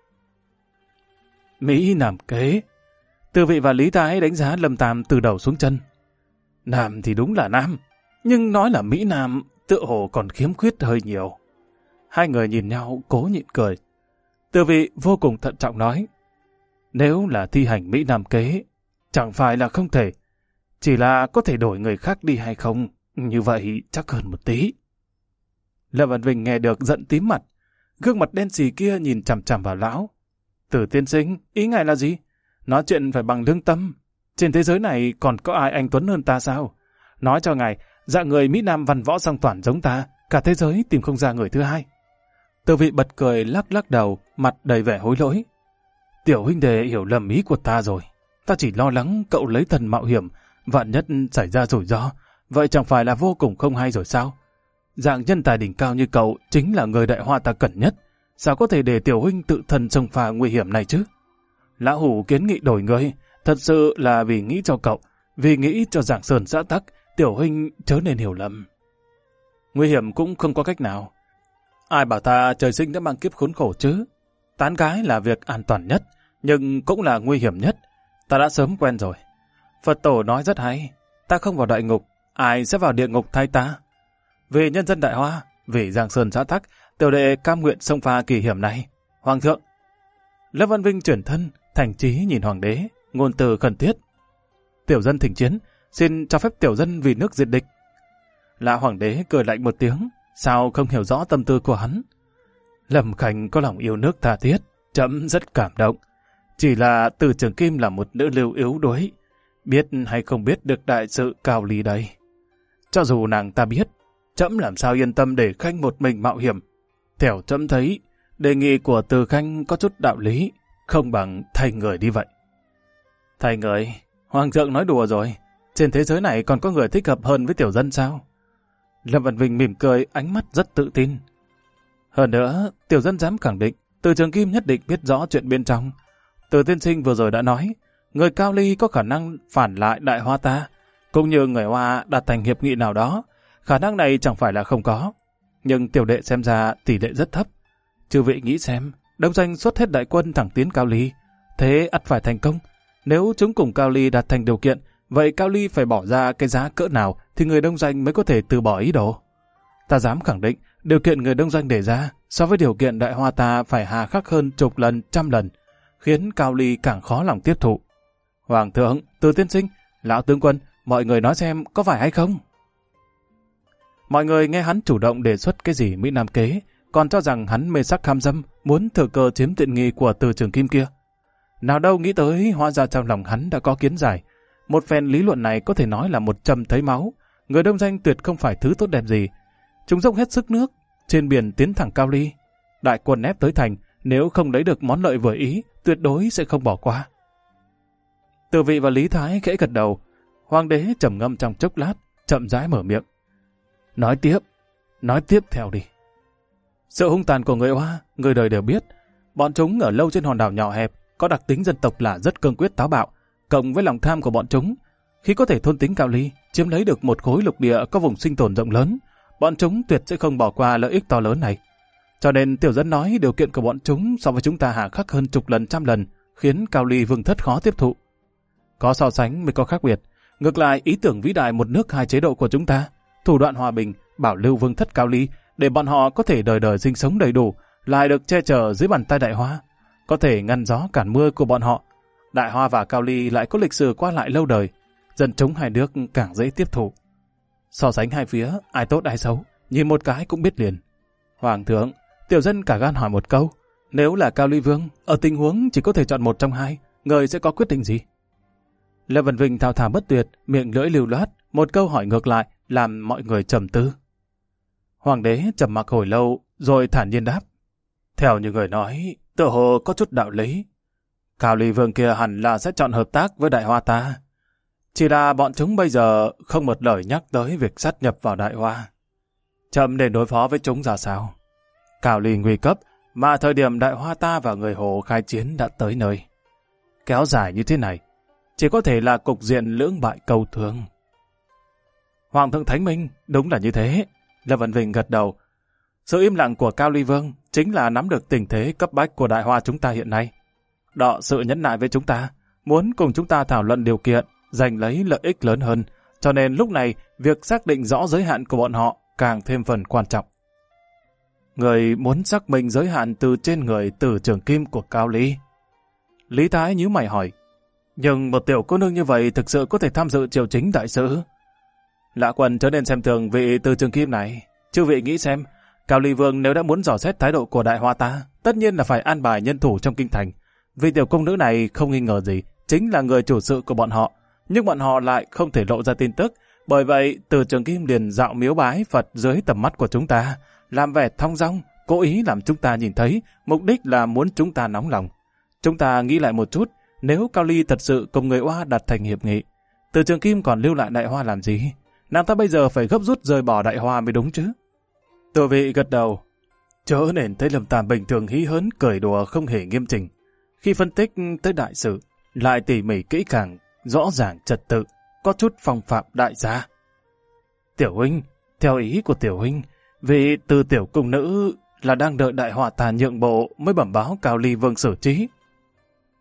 Mỹ Nam kế. Từ vị và Lý Thái đánh giá Lâm Tam từ đầu xuống chân. Nam thì đúng là Nam, nhưng nói là Mỹ Nam tựa hồ còn khiếm khuyết hơi nhiều. Hai người nhìn nhau cố nhịn cười. Từ vị vô cùng thận trọng nói. Nếu là thi hành Mỹ Nam kế, chẳng phải là không thể, chỉ là có thể đổi người khác đi hay không, như vậy chắc hơn một tí. Lâm Văn Vinh nghe được giận tím mặt, gương mặt đen xì kia nhìn chằm chằm vào lão. Từ tiên sinh, ý ngài là gì? Nói chuyện phải bằng lương tâm. Trên thế giới này còn có ai anh tuấn hơn ta sao? Nói cho ngài, dạng người Mỹ Nam văn võ song toàn giống ta, cả thế giới tìm không ra người thứ hai. Từ vị bật cười lắc lắc đầu, mặt đầy vẻ hối lỗi. Tiểu huynh đệ hiểu lầm ý của ta rồi. Ta chỉ lo lắng cậu lấy thần mạo hiểm, vạn nhất xảy ra rủi ro, vậy chẳng phải là vô cùng không hay rồi sao? Dạng nhân tài đỉnh cao như cậu chính là người Đại Hoa ta cần nhất. Sao có thể để tiểu huynh tự thân xông pha nguy hiểm này chứ? Lão hủ kiến nghị đổi người, thật sự là vì nghĩ cho cậu, vì nghĩ cho Giang Sơn xã tắc, tiểu huynh chớ nên hiểu lầm. Nguy hiểm cũng không có cách nào. Ai bảo ta trời sinh đã mang kiếp khốn khổ chứ? Tán gái là việc an toàn nhất, nhưng cũng là nguy hiểm nhất. Ta đã sớm quen rồi. Phật tổ nói rất hay, ta không vào đại ngục, ai sẽ vào địa ngục thay ta? Vì nhân dân Đại Hoa, vì Giang Sơn xã tắc, tiểu đệ cam nguyện xông pha kỳ hiểm này. Hoàng thượng! Lâm Văn Vinh chuyển thân, thành trí nhìn hoàng đế, ngôn từ khẩn thiết. Tiểu dân thỉnh chiến, xin cho phép tiểu dân vì nước diệt địch. Lã hoàng đế cười lạnh một tiếng, sao không hiểu rõ tâm tư của hắn. Lâm Khanh có lòng yêu nước tha thiết, trẫm rất cảm động. Chỉ là Từ Trường Kim là một nữ lưu yếu đuối, biết hay không biết được đại sự cao ly đây. Cho dù nàng ta biết, trẫm làm sao yên tâm để Khanh một mình mạo hiểm. Theo trẫm thấy, đề nghị của Từ Khanh có chút đạo lý, không bằng thay người đi vậy. Thay người? Hoàng thượng nói đùa rồi. Trên thế giới này còn có người thích hợp hơn với tiểu dân sao? Lâm Văn Vinh mỉm cười, ánh mắt rất tự tin. Hơn nữa, tiểu dân dám khẳng định, Từ Trường Kim nhất định biết rõ chuyện bên trong. Từ tiên sinh vừa rồi đã nói, người Cao Ly có khả năng phản lại Đại Hoa ta, cũng như người Hoa đạt thành hiệp nghị nào đó. Khả năng này chẳng phải là không có, nhưng tiểu đệ xem ra tỷ lệ rất thấp. Chư vị nghĩ xem, Đông Doanh xuất hết đại quân thẳng tiến Cao Ly, thế ắt phải thành công. Nếu chúng cùng Cao Ly đạt thành điều kiện, vậy Cao Ly phải bỏ ra cái giá cỡ nào thì người Đông Doanh mới có thể từ bỏ ý đồ? Ta dám khẳng định, điều kiện người Đông Doanh đề ra so với điều kiện Đại Hoa ta phải hà khắc hơn chục lần, trăm lần, khiến Cao Ly càng khó lòng tiếp thụ. Hoàng thượng, Từ tiên sinh, lão tướng quân, mọi người nói xem có phải hay không? Mọi người nghe hắn chủ động đề xuất cái gì Mỹ Nam kế, còn cho rằng hắn mê sắc ham dâm, muốn thừa cơ chiếm tiện nghi của Từ Trường Kim kia. Nào đâu nghĩ tới, hóa ra trong lòng hắn đã có kiến giải. Một phen lý luận này có thể nói là một châm thấy máu. Người Đông Doanh tuyệt không phải thứ tốt đẹp gì. Chúng dốc hết sức nước, trên biển tiến thẳng Cao Ly. Đại quân ép tới thành, nếu không lấy được món lợi vừa ý, tuyệt đối sẽ không bỏ qua. Từ Vị và Lý Thái khẽ gật đầu. Hoàng đế trầm ngâm trong chốc lát, chậm rãi mở miệng. Nói tiếp theo đi. Sự hung tàn của người Hoa, người đời đều biết. Bọn chúng ở lâu trên hòn đảo nhỏ hẹp, có đặc tính dân tộc là rất cương quyết táo bạo, cộng với lòng tham của bọn chúng. Khi có thể thôn tính Cao Ly, chiếm lấy được một khối lục địa có vùng sinh tồn rộng lớn, bọn chúng tuyệt sẽ không bỏ qua lợi ích to lớn này. Cho nên tiểu dân nói điều kiện của bọn chúng so với chúng ta hà khắc hơn chục lần, trăm lần, khiến Cao Ly vương thất khó tiếp thụ. Có so sánh mới có khác biệt. Ngược lại, ý tưởng vĩ đại một nước hai chế độ của chúng ta, thủ đoạn hòa bình, bảo lưu vương thất Cao Ly, để bọn họ có thể đời đời sinh sống đầy đủ, lại được che chở dưới bàn tay Đại Hoa, có thể ngăn gió cản mưa của bọn họ. Đại Hoa và Cao Ly lại có lịch sử qua lại lâu đời, dân chúng hai nước càng dễ tiếp thụ. So sánh hai phía, ai tốt ai xấu, nhìn một cái cũng biết liền. Hoàng thượng, tiểu dân cả gan hỏi một câu, nếu là Cao Ly vương, ở tình huống chỉ có thể chọn một trong hai, người sẽ có quyết định gì? Lâm Văn Vinh thao thao bất tuyệt, miệng lưỡi lưu loát, một câu hỏi ngược lại, làm mọi người trầm tư. Hoàng đế trầm mặc hồi lâu, rồi thản nhiên đáp. Theo như người nói, tựa hồ có chút đạo lý. Cao Ly vương kia hẳn là sẽ chọn hợp tác với Đại Hoa ta. Chỉ là bọn chúng bây giờ không một lời nhắc tới việc sát nhập vào Đại Hoa. Chậm để đối phó với chúng ra sao? Cao Ly nguy cấp, mà thời điểm Đại Hoa ta và người Hồ khai chiến đã tới nơi. Kéo dài như thế này, chỉ có thể là cục diện lưỡng bại cầu thường. Hoàng thượng Thánh Minh, đúng là như thế. Lâm Văn Vinh gật đầu. Sự im lặng của Cao Ly vương chính là nắm được tình thế cấp bách của Đại Hoa chúng ta hiện nay. Đọ sự nhẫn nại với chúng ta, muốn cùng chúng ta thảo luận điều kiện, giành lấy lợi ích lớn hơn, cho nên lúc này việc xác định rõ giới hạn của bọn họ càng thêm phần quan trọng. Người muốn xác minh giới hạn từ trên người Từ Trường Kim của Cao Ly. Lý Thái nhíu mày hỏi, nhưng một tiểu cô nương như vậy thực sự có thể tham dự triều chính đại sự? Lã Quân trở nên xem thường vị Từ Trường Kim này. Chư vị nghĩ xem, Cao Ly vương nếu đã muốn dò xét thái độ của Đại Hoa ta, tất nhiên là phải an bài nhân thủ trong kinh thành. Vì tiểu công nữ này không nghi ngờ gì, chính là người chủ sự của bọn họ, nhưng bọn họ lại không thể lộ ra tin tức. Bởi vậy, Từ Trường Kim liền dạo miếu bái Phật dưới tầm mắt của chúng ta, làm vẻ thong dong, cố ý làm chúng ta nhìn thấy, mục đích là muốn chúng ta nóng lòng. Chúng ta nghĩ lại một chút, nếu Cao Ly thật sự cùng người Hoa đạt thành hiệp nghị, Từ Trường Kim còn lưu lại Đại Hoa làm gì? Nàng ta bây giờ phải gấp rút rời bỏ Đại Hoa mới đúng chứ. Từ Vị gật đầu, chớ nên thấy Lâm Tam bình thường hí hớn cười đùa không hề nghiêm chỉnh. Khi phân tích tới đại sự, lại tỉ mỉ kỹ càng, rõ ràng trật tự, có chút phong phạm đại gia. Tiểu huynh, theo ý của tiểu huynh, vì từ tiểu cung nữ là đang đợi Đại Hoa ta nhượng bộ mới bẩm báo Cao Ly vương xử trí.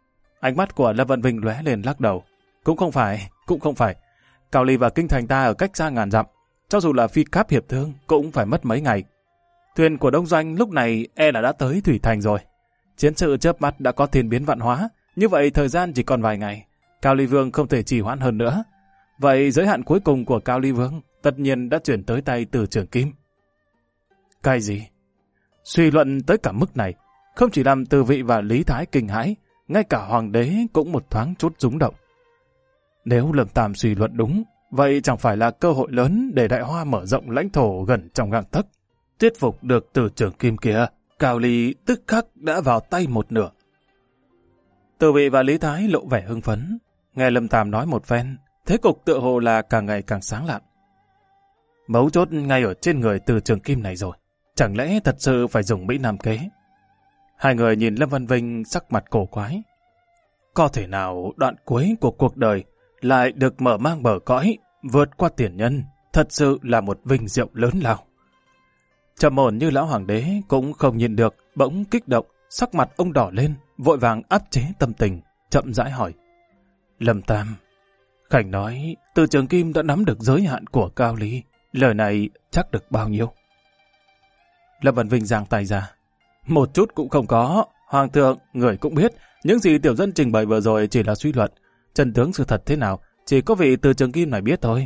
Ánh mắt của Lâm Văn Vinh lóe lên lắc đầu. Cũng không phải. Cao Ly và kinh thành ta ở cách xa ngàn dặm. Cho dù là phi cáp hiệp thương cũng phải mất mấy ngày. Thuyền của Đông Doanh lúc này là đã tới Thủy Thành rồi. Chiến sự chớp mắt đã có thiên biến vạn hóa. Như vậy thời gian chỉ còn vài ngày. Cao Ly Vương không thể trì hoãn hơn nữa. Vậy giới hạn cuối cùng của Cao Ly Vương tất nhiên đã chuyển tới tay Từ Trường Kim. Cái gì? Suy luận tới cả mức này, không chỉ làm Từ Vị và Lý Thái kinh hãi, ngay cả hoàng đế cũng một thoáng chút rúng động. Nếu Lâm Tam suy luận đúng, vậy chẳng phải là cơ hội lớn để Đại Hoa mở rộng lãnh thổ gần trong gang tấc. Thuyết phục được Từ Trường Kim kia, Cao Ly tức khắc đã vào tay một nửa. Từ Vị và Lý Thái lộ vẻ hưng phấn, nghe Lâm Tam nói một phen, thế cục tựa hồ là càng ngày càng sáng lạng. Mấu chốt ngay ở trên người Từ Trường Kim này rồi, chẳng lẽ thật sự phải dùng Mỹ Nam kế? Hai người nhìn Lâm Văn Vinh sắc mặt cổ quái. Có thể nào đoạn cuối của cuộc đời lại được mở mang bờ cõi, vượt qua tiền nhân, thật sự là một vinh diệu lớn lao. Trầm ổn như lão hoàng đế cũng không nhìn được, bỗng kích động, sắc mặt ông đỏ lên, vội vàng áp chế tâm tình, chậm rãi hỏi. Lâm Tam, Khảnh nói Từ Trường Kim đã nắm được giới hạn của Cao Ly, lời này chắc được bao nhiêu? Lâm Văn Vinh giang tay ra. Một chút cũng không có, Hoàng thượng, người cũng biết, những gì tiểu dân trình bày vừa rồi chỉ là suy luận. Chân tướng sự thật thế nào, chỉ có vị Từ Trường Kim này biết thôi.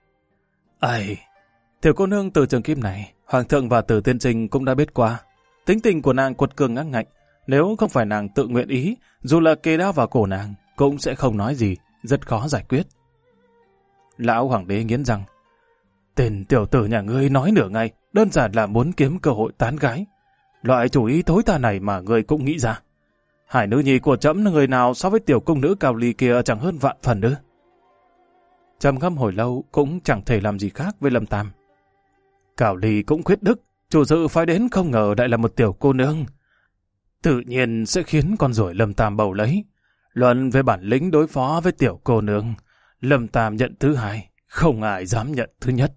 Tiểu cô nương Từ Trường Kim này, Hoàng thượng và Từ tiên sinh cũng đã biết qua. Tính tình của nàng quật cường ngang ngạnh, nếu không phải nàng tự nguyện ý, dù là kề đao vào cổ nàng, cũng sẽ không nói gì, rất khó giải quyết. Lão hoàng đế nghiến răng. Tên tiểu tử nhà ngươi nói nửa ngày, đơn giản là muốn kiếm cơ hội tán gái. Loại chủ ý thối tha này mà ngươi cũng nghĩ ra. Hải nữ nhi của trẫm người nào so với tiểu cung nữ Cao Ly kia chẳng hơn vạn phần nữa. Trầm ngâm hồi lâu cũng chẳng thể làm gì khác với Lâm Tam. Cao Ly cũng khuyết đức, chủ sự phái đến không ngờ lại là một tiểu cô nương. Tự nhiên sẽ khiến con ruồi Lâm Tam bầu lấy. Luận về bản lĩnh đối phó với tiểu cô nương, Lâm Tam nhận thứ hai, không ai dám nhận thứ nhất.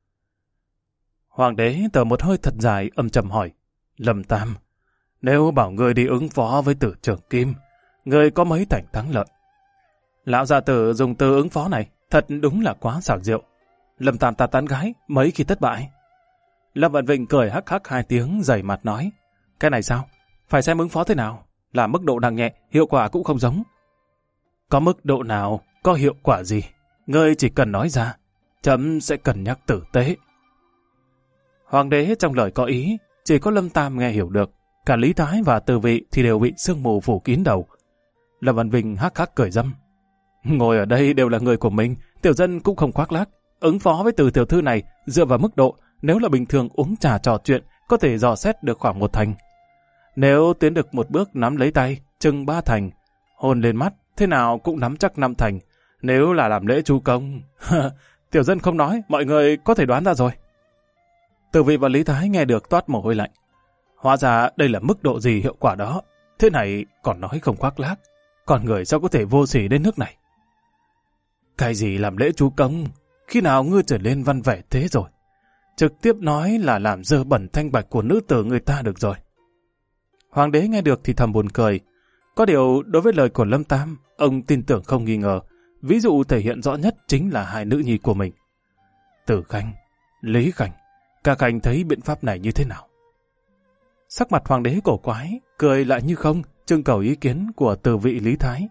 Hoàng đế thở một hơi thật dài âm trầm hỏi. Lâm Tam, nếu bảo ngươi đi ứng phó với Từ Trường Kim, ngươi có mấy thành thắng lợi? Lão gia tử dùng từ ứng phó này thật đúng là quá xảo diệu. Lâm Tam ta tán gái mấy khi thất bại. Lâm Văn Vinh cười hắc hắc hai tiếng, dày mặt nói. Cái này sao? Phải xem ứng phó thế nào. Là mức độ nặng nhẹ, hiệu quả cũng không giống. Có mức độ nào, có hiệu quả gì? Ngươi chỉ cần nói ra, trẫm sẽ cân nhắc tử tế. Hoàng đế trong lời có ý, chỉ có Lâm Tam nghe hiểu được. Cả Lý Thái và Từ Vị thì đều bị sương mù phủ kín đầu. Lâm Văn Vinh hắc hắc cười râm. Ngồi ở đây đều là người của mình, tiểu dân cũng không khoác lác. Ứng phó với Từ tiểu thư này, dựa vào mức độ, nếu là bình thường uống trà trò chuyện, có thể dò xét được khoảng 1 thành. Nếu tiến được một bước nắm lấy tay, chừng 3 thành. Hôn lên mắt, thế nào cũng nắm chắc 5 thành. Nếu là làm lễ chu công, tiểu dân không nói, mọi người có thể đoán ra rồi. Từ Vị và Lý Thái nghe được toát mồ hôi lạnh. Hóa ra đây là mức độ gì hiệu quả đó. Thế này còn nói không khoác lác. Còn người sao có thể vô sỉ đến nước này? Cái gì làm lễ chú công? Khi nào ngươi trở lên văn vẻ thế rồi? Trực tiếp nói là làm dơ bẩn thanh bạch của nữ tử người ta được rồi. Hoàng đế nghe được thì thầm buồn cười. Có điều đối với lời của Lâm Tam, ông tin tưởng không nghi ngờ. Ví dụ thể hiện rõ nhất chính là hai nữ nhi của mình. Tử Khanh, Lý Khanh, cả Khanh thấy biện pháp này như thế nào? Sắc mặt hoàng đế cổ quái, cười lại như không, trưng cầu ý kiến của Từ Vị Lý Thái.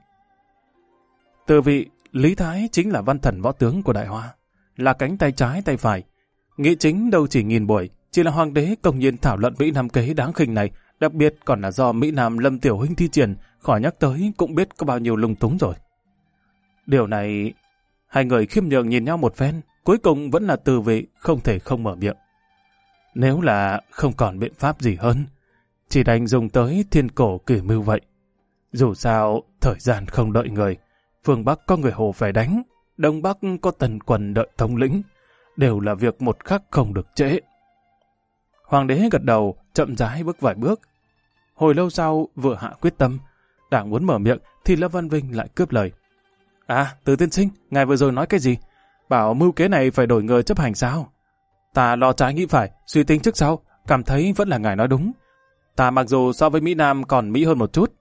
Từ Vị Lý Thái chính là văn thần võ tướng của Đại Hoa, là cánh tay trái tay phải. Nghị chính đâu chỉ nghìn buổi, chỉ là hoàng đế công nhiên thảo luận Mỹ Nam kế đáng khinh này, đặc biệt còn là do Mỹ Nam Lâm Tiểu Huynh thi triển, khỏi nhắc tới cũng biết có bao nhiêu lung túng rồi. Điều này, hai người khiêm nhường nhìn nhau một phen, cuối cùng vẫn là Từ Vị không thể không mở miệng. Nếu là không còn biện pháp gì hơn, chỉ đành dùng tới thiên cổ kỷ mưu vậy. Dù sao, thời gian không đợi người, phương Bắc có người Hồ phải đánh, Đông Bắc có tần quần đợi thống lĩnh, đều là việc một khắc không được trễ. Hoàng đế gật đầu, chậm rãi bước vài bước. Hồi lâu sau, vừa hạ quyết tâm, đang muốn mở miệng thì Lâm Văn Vinh lại cướp lời. Từ tiên sinh, ngài vừa rồi nói cái gì? Bảo mưu kế này phải đổi người chấp hành sao? Ta lo trái nghĩ phải, suy tính trước sau, cảm thấy vẫn là ngài nói đúng. Ta mặc dù so với Mỹ Nam còn Mỹ hơn một chút,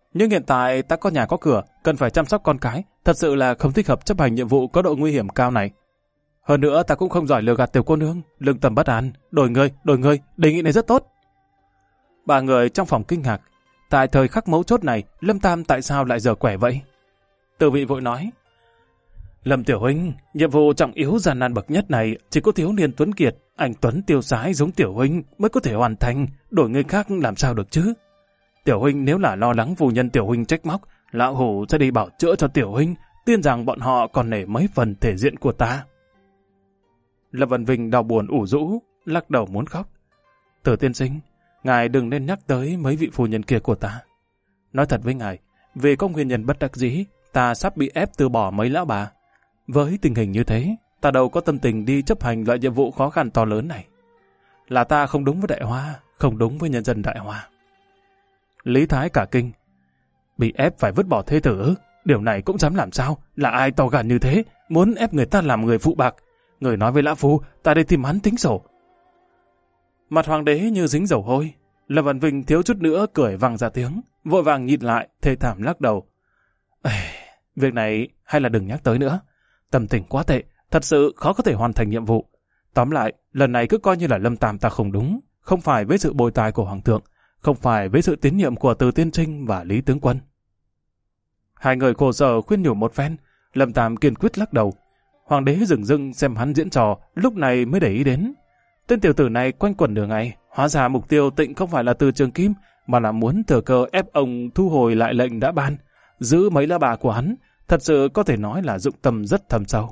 Nhưng hiện tại ta có nhà có cửa, cần phải chăm sóc con cái, thật sự là không thích hợp chấp hành nhiệm vụ có độ nguy hiểm cao này. Hơn nữa ta cũng không giỏi lừa gạt tiểu cô nương, lương tâm bất an, đổi người, đề nghị này rất tốt. Ba người trong phòng kinh ngạc, tại thời khắc mấu chốt này, Lâm Tam tại sao lại dở quẻ vậy? Từ vị vội nói, Lâm tiểu huynh, nhiệm vụ trọng yếu gian nan bậc nhất này chỉ có thiếu niên tuấn kiệt, anh tuấn tiêu sái giống tiểu huynh mới có thể hoàn thành, đổi người khác làm sao được chứ? Tiểu huynh nếu là lo lắng phu nhân tiểu huynh trách móc, lão hủ sẽ đi bảo chữa cho tiểu huynh, tin rằng bọn họ còn nể mấy phần thể diện của ta. Lâm Văn Vinh đau buồn ủ rũ, lắc đầu muốn khóc. Từ tiên sinh, ngài đừng nên nhắc tới mấy vị phu nhân kia của ta. Nói thật với ngài, vì có nguyên nhân bất đắc dĩ, ta sắp bị ép từ bỏ mấy lão bà. Với tình hình như thế, ta đâu có tâm tình đi chấp hành loại nhiệm vụ khó khăn to lớn này. Là ta không đúng với Đại Hoa, không đúng với nhân dân Đại Hoa. Lý Thái cả kinh. Bị ép phải vứt bỏ thê tử, điều này cũng dám làm sao? Là ai to gan như thế, muốn ép người ta làm người phụ bạc? Người nói với lão phu, ta đi tìm hắn tính sổ. Mặt hoàng đế như dính dầu hôi. Lâm Văn Vinh thiếu chút nữa cười vang ra tiếng, vội vàng nhìn lại, thê thảm lắc đầu. Việc này hay là đừng nhắc tới nữa. Tâm tình quá tệ, thật sự khó có thể hoàn thành nhiệm vụ. Tóm lại, lần này cứ coi như là Lâm Tam ta không đúng, không phải với sự bồi tài của hoàng thượng, không phải với sự tín nhiệm của Từ tiên sinh và Lý tướng quân. Hai người khổ sở khuyên nhủ một phen, Lâm Tam kiên quyết lắc đầu. Hoàng đế dửng dưng xem hắn diễn trò, lúc này mới để ý đến. Tên tiểu tử này quanh quẩn nửa ngày, hóa ra mục tiêu tịnh không phải là Từ Trường Kim, mà là muốn thừa cơ ép ông thu hồi lại lệnh đã ban, giữ mấy lá bà của hắn, thật sự có thể nói là dụng tâm rất thâm sâu.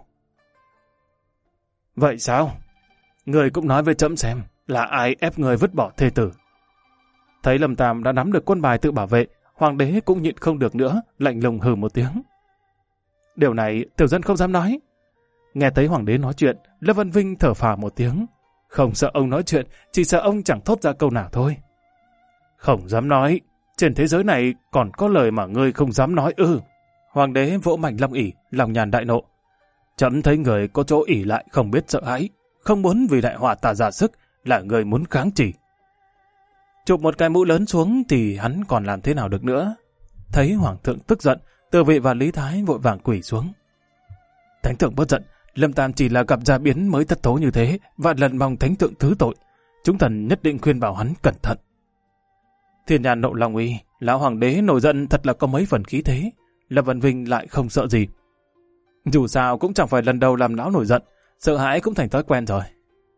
Vậy sao? Người cũng nói với trẫm xem, là ai ép người vứt bỏ thê tử? Thấy Lâm Tam đã nắm được quân bài tự bảo vệ, hoàng đế cũng nhịn không được nữa, lạnh lùng hừ một tiếng. Điều này tiểu dân không dám nói. Nghe thấy hoàng đế nói chuyện, Lâm Văn Vinh thở phào một tiếng. Không sợ ông nói chuyện, chỉ sợ ông chẳng thốt ra câu nào thôi. Không dám nói, trên thế giới này còn có lời mà ngươi không dám nói ư? Hoàng đế vỗ mạnh long ỷ, lòng nhàn đại nộ. Trẫm thấy người có chỗ ỷ lại không biết sợ hãi, không muốn vì đại họa ta ra sức, là người muốn kháng chỉ. Chụp một cái mũ lớn xuống thì hắn còn làm thế nào được nữa? Thấy hoàng thượng tức giận, Từ Vị và Lý Thái vội vàng quỳ xuống. Thánh thượng bớt giận, Lâm Tam chỉ là gặp gia biến mới thất thố như thế, và lần mong thánh thượng thứ tội. Chúng thần nhất định khuyên bảo hắn cẩn thận. Thiên nhàn nộ lòng uy, lão hoàng đế nổi giận thật là có mấy phần khí thế. Lâm Văn Vinh lại không sợ gì. Dù sao cũng chẳng phải lần đầu làm lão nổi giận, sợ hãi cũng thành thói quen rồi.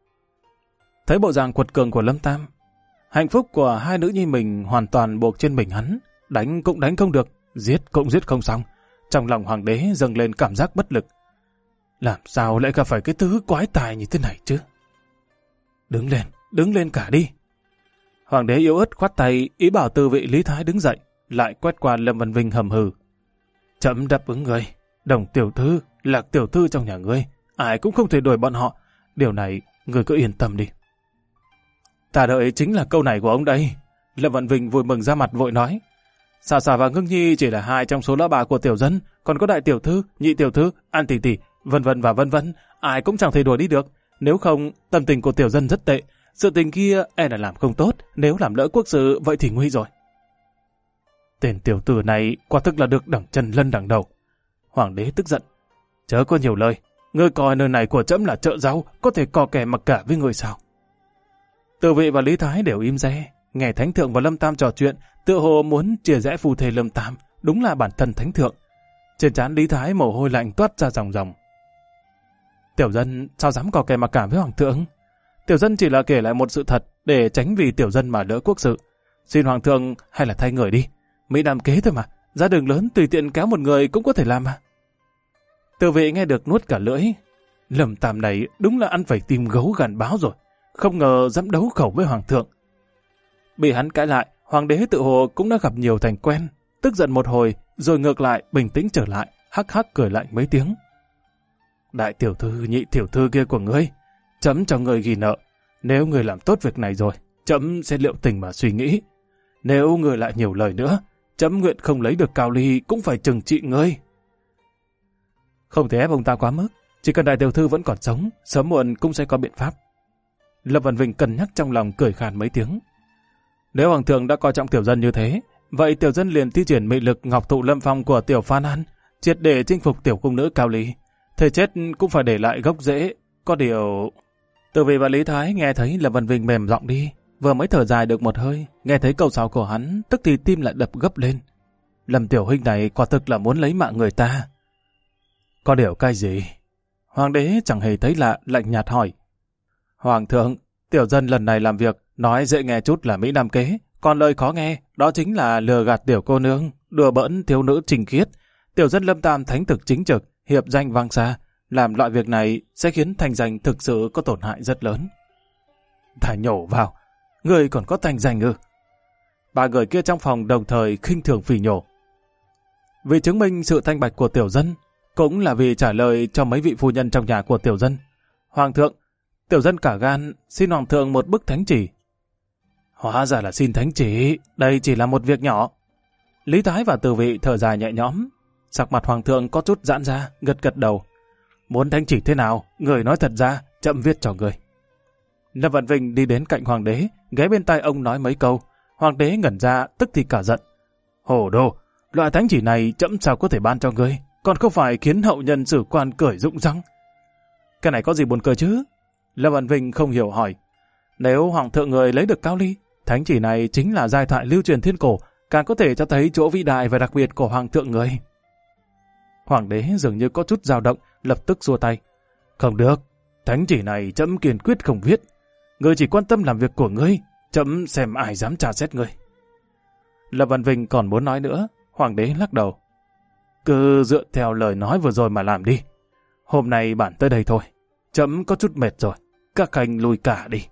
Thấy bộ dạng quật cường của Lâm Tam, hạnh phúc của hai nữ nhi mình hoàn toàn buộc trên mình hắn, đánh cũng đánh không được, giết cũng giết không xong. Trong lòng hoàng đế dâng lên cảm giác bất lực. Làm sao lại gặp phải cái thứ quái tài như thế này chứ? Đứng lên cả đi. Hoàng đế yếu ớt khoát tay, ý bảo Từ Vị Lý Thái đứng dậy, lại quét qua Lâm Văn Vinh hầm hừ. Trẫm đáp ứng người, Đồng tiểu thư, Lạc tiểu thư trong nhà ngươi, ai cũng không thể đuổi bọn họ. Điều này, ngươi cứ yên tâm đi. Ta đợi chính là câu này của ông đây. Lâm Văn Vinh vui mừng ra mặt vội nói. Xà Xà và Ngưng Nhi chỉ là hai trong số lão bà của tiểu dân, còn có đại tiểu thư, nhị tiểu thư, An tỷ tỷ, vân vân và vân vân, ai cũng chẳng thể đuổi đi được. Nếu không, tâm tình của tiểu dân rất tệ. Sự tình kia e là làm không tốt, nếu làm lỡ quốc sự vậy thì nguy rồi. Tên tiểu tử này quả thực là được đẳng chân lân đẳng đầu. Hoàng đế tức giận. Chớ có nhiều lời, ngươi coi nơi này của trẫm là chợ rau, có thể co kè mặc cả với người sao? Từ Vị và Lý Thái đều im re, nghe Thánh Thượng và Lâm Tam trò chuyện, tựa hồ muốn chia rẽ phu thê Lâm Tam, đúng là bản thân Thánh Thượng. Trên trán Lý Thái mồ hôi lạnh toát ra ròng ròng. Tiểu dân sao dám co kè mặc cả với Hoàng thượng? Tiểu dân chỉ là kể lại một sự thật để tránh vì tiểu dân mà lỡ quốc sự. Xin Hoàng thượng hay là thay người đi. Mỹ Nam kế thôi mà, ra đường lớn tùy tiện kéo một người cũng có thể làm mà. Từ Vị nghe được nuốt cả lưỡi. Lâm Tam này đúng là ăn phải tim gấu gàn báo rồi, không ngờ dám đấu khẩu với Hoàng thượng. Bị hắn cãi lại, Hoàng đế tự hồ cũng đã gặp nhiều thành quen, tức giận một hồi rồi ngược lại bình tĩnh trở lại, hắc hắc cười lạnh mấy tiếng. Đại tiểu thư, nhị tiểu thư kia của ngươi, trẫm cho ngươi ghi nợ. Nếu ngươi làm tốt việc này rồi, trẫm sẽ liệu tình mà suy nghĩ. Nếu ngươi lại nhiều lời nữa, trẫm nguyện không lấy được Cao Ly cũng phải trừng trị ngươi. Không thể ép ông ta quá mức, chỉ cần đại tiểu thư vẫn còn sống, sớm muộn cũng sẽ có biện pháp. Lâm Văn Vinh cân nhắc trong lòng cười khàn mấy tiếng. Nếu Hoàng thượng đã coi trọng tiểu dân như thế, Vậy tiểu dân liền thi triển mị lực ngọc thụ lâm phong của tiểu Phan An, triệt để chinh phục tiểu cung nữ Cao Ly. Thề chết cũng phải để lại gốc rễ. Có điều... Từ vị và Lý Thái nghe thấy Lâm Văn Vinh mềm giọng đi, vừa mới thở dài được một hơi, nghe thấy câu sau của hắn, tức thì tim lại đập gấp lên. Lâm tiểu huynh này quả thực là muốn lấy mạng người ta. Có điều cái gì? Hoàng đế chẳng hề thấy lạ, lạnh nhạt hỏi. Hoàng thượng, tiểu dân lần này làm việc, nói dễ nghe chút là Mỹ Nam kế, còn lời khó nghe, đó chính là lừa gạt tiểu cô nương, đùa bỡn thiếu nữ trình khiết. Tiểu dân Lâm Tam thánh thực chính trực, hiệp danh vang xa, làm loại việc này sẽ khiến thành danh thực sự có tổn hại rất lớn. Thả nhổ vào, người còn có thành danh ư? Ba người kia trong phòng đồng thời khinh thường phỉ nhổ. Vì chứng minh sự thanh bạch của tiểu dân, cũng là vì trả lời cho mấy vị phu nhân trong nhà của tiểu dân. Hoàng thượng, tiểu dân cả gan xin hoàng thượng một bức thánh chỉ. Hóa ra là xin thánh chỉ, đây chỉ là một việc nhỏ. Lý Thái và Từ Vị thở dài nhẹ nhõm, sắc mặt hoàng thượng có chút giãn ra, gật gật đầu. Muốn thánh chỉ thế nào, người nói thật ra, chậm viết cho người. Lâm Văn Vinh đi đến cạnh hoàng đế, ghé bên tai ông nói mấy câu. Hoàng đế ngẩn ra, tức thì cả giận. Hồ đồ, loại thánh chỉ này chậm sao có thể ban cho ngươi, còn không phải khiến hậu nhân sử quan cười rụng răng. Cái này có gì buồn cười chứ? Lâm Văn Vinh không hiểu hỏi. Nếu hoàng thượng người lấy được Cao Ly, thánh chỉ này chính là giai thoại lưu truyền thiên cổ, càng có thể cho thấy chỗ vĩ đại và đặc biệt của hoàng thượng người. Hoàng đế dường như có chút dao động, lập tức xua tay. Không được, thánh chỉ này trẫm kiên quyết không viết. Ngươi chỉ quan tâm làm việc của ngươi, trẫm xem ai dám tra xét ngươi. Lâm Văn Vinh còn muốn nói nữa, hoàng đế lắc đầu. Cứ dựa theo lời nói vừa rồi mà làm đi. Hôm nay bản tới đây thôi, trẫm có chút mệt rồi, các khanh lui cả đi.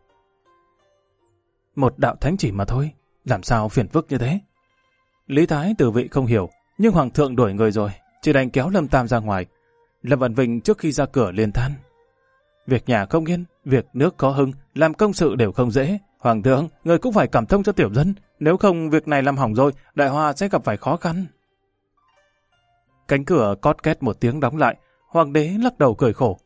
Một đạo thánh chỉ mà thôi, làm sao phiền phức như thế? Lý Thái Từ Vị không hiểu, nhưng hoàng thượng đuổi người rồi, chỉ đành kéo Lâm Tam ra ngoài. Lâm Văn Vinh trước khi ra cửa liền than. Việc nhà không yên, việc nước có hưng, làm công sự đều không dễ. Hoàng thượng, người cũng phải cảm thông cho tiểu dân, nếu không việc này làm hỏng rồi, đại hoa sẽ gặp phải khó khăn. Cánh cửa cót két một tiếng đóng lại, hoàng đế lắc đầu cười khổ.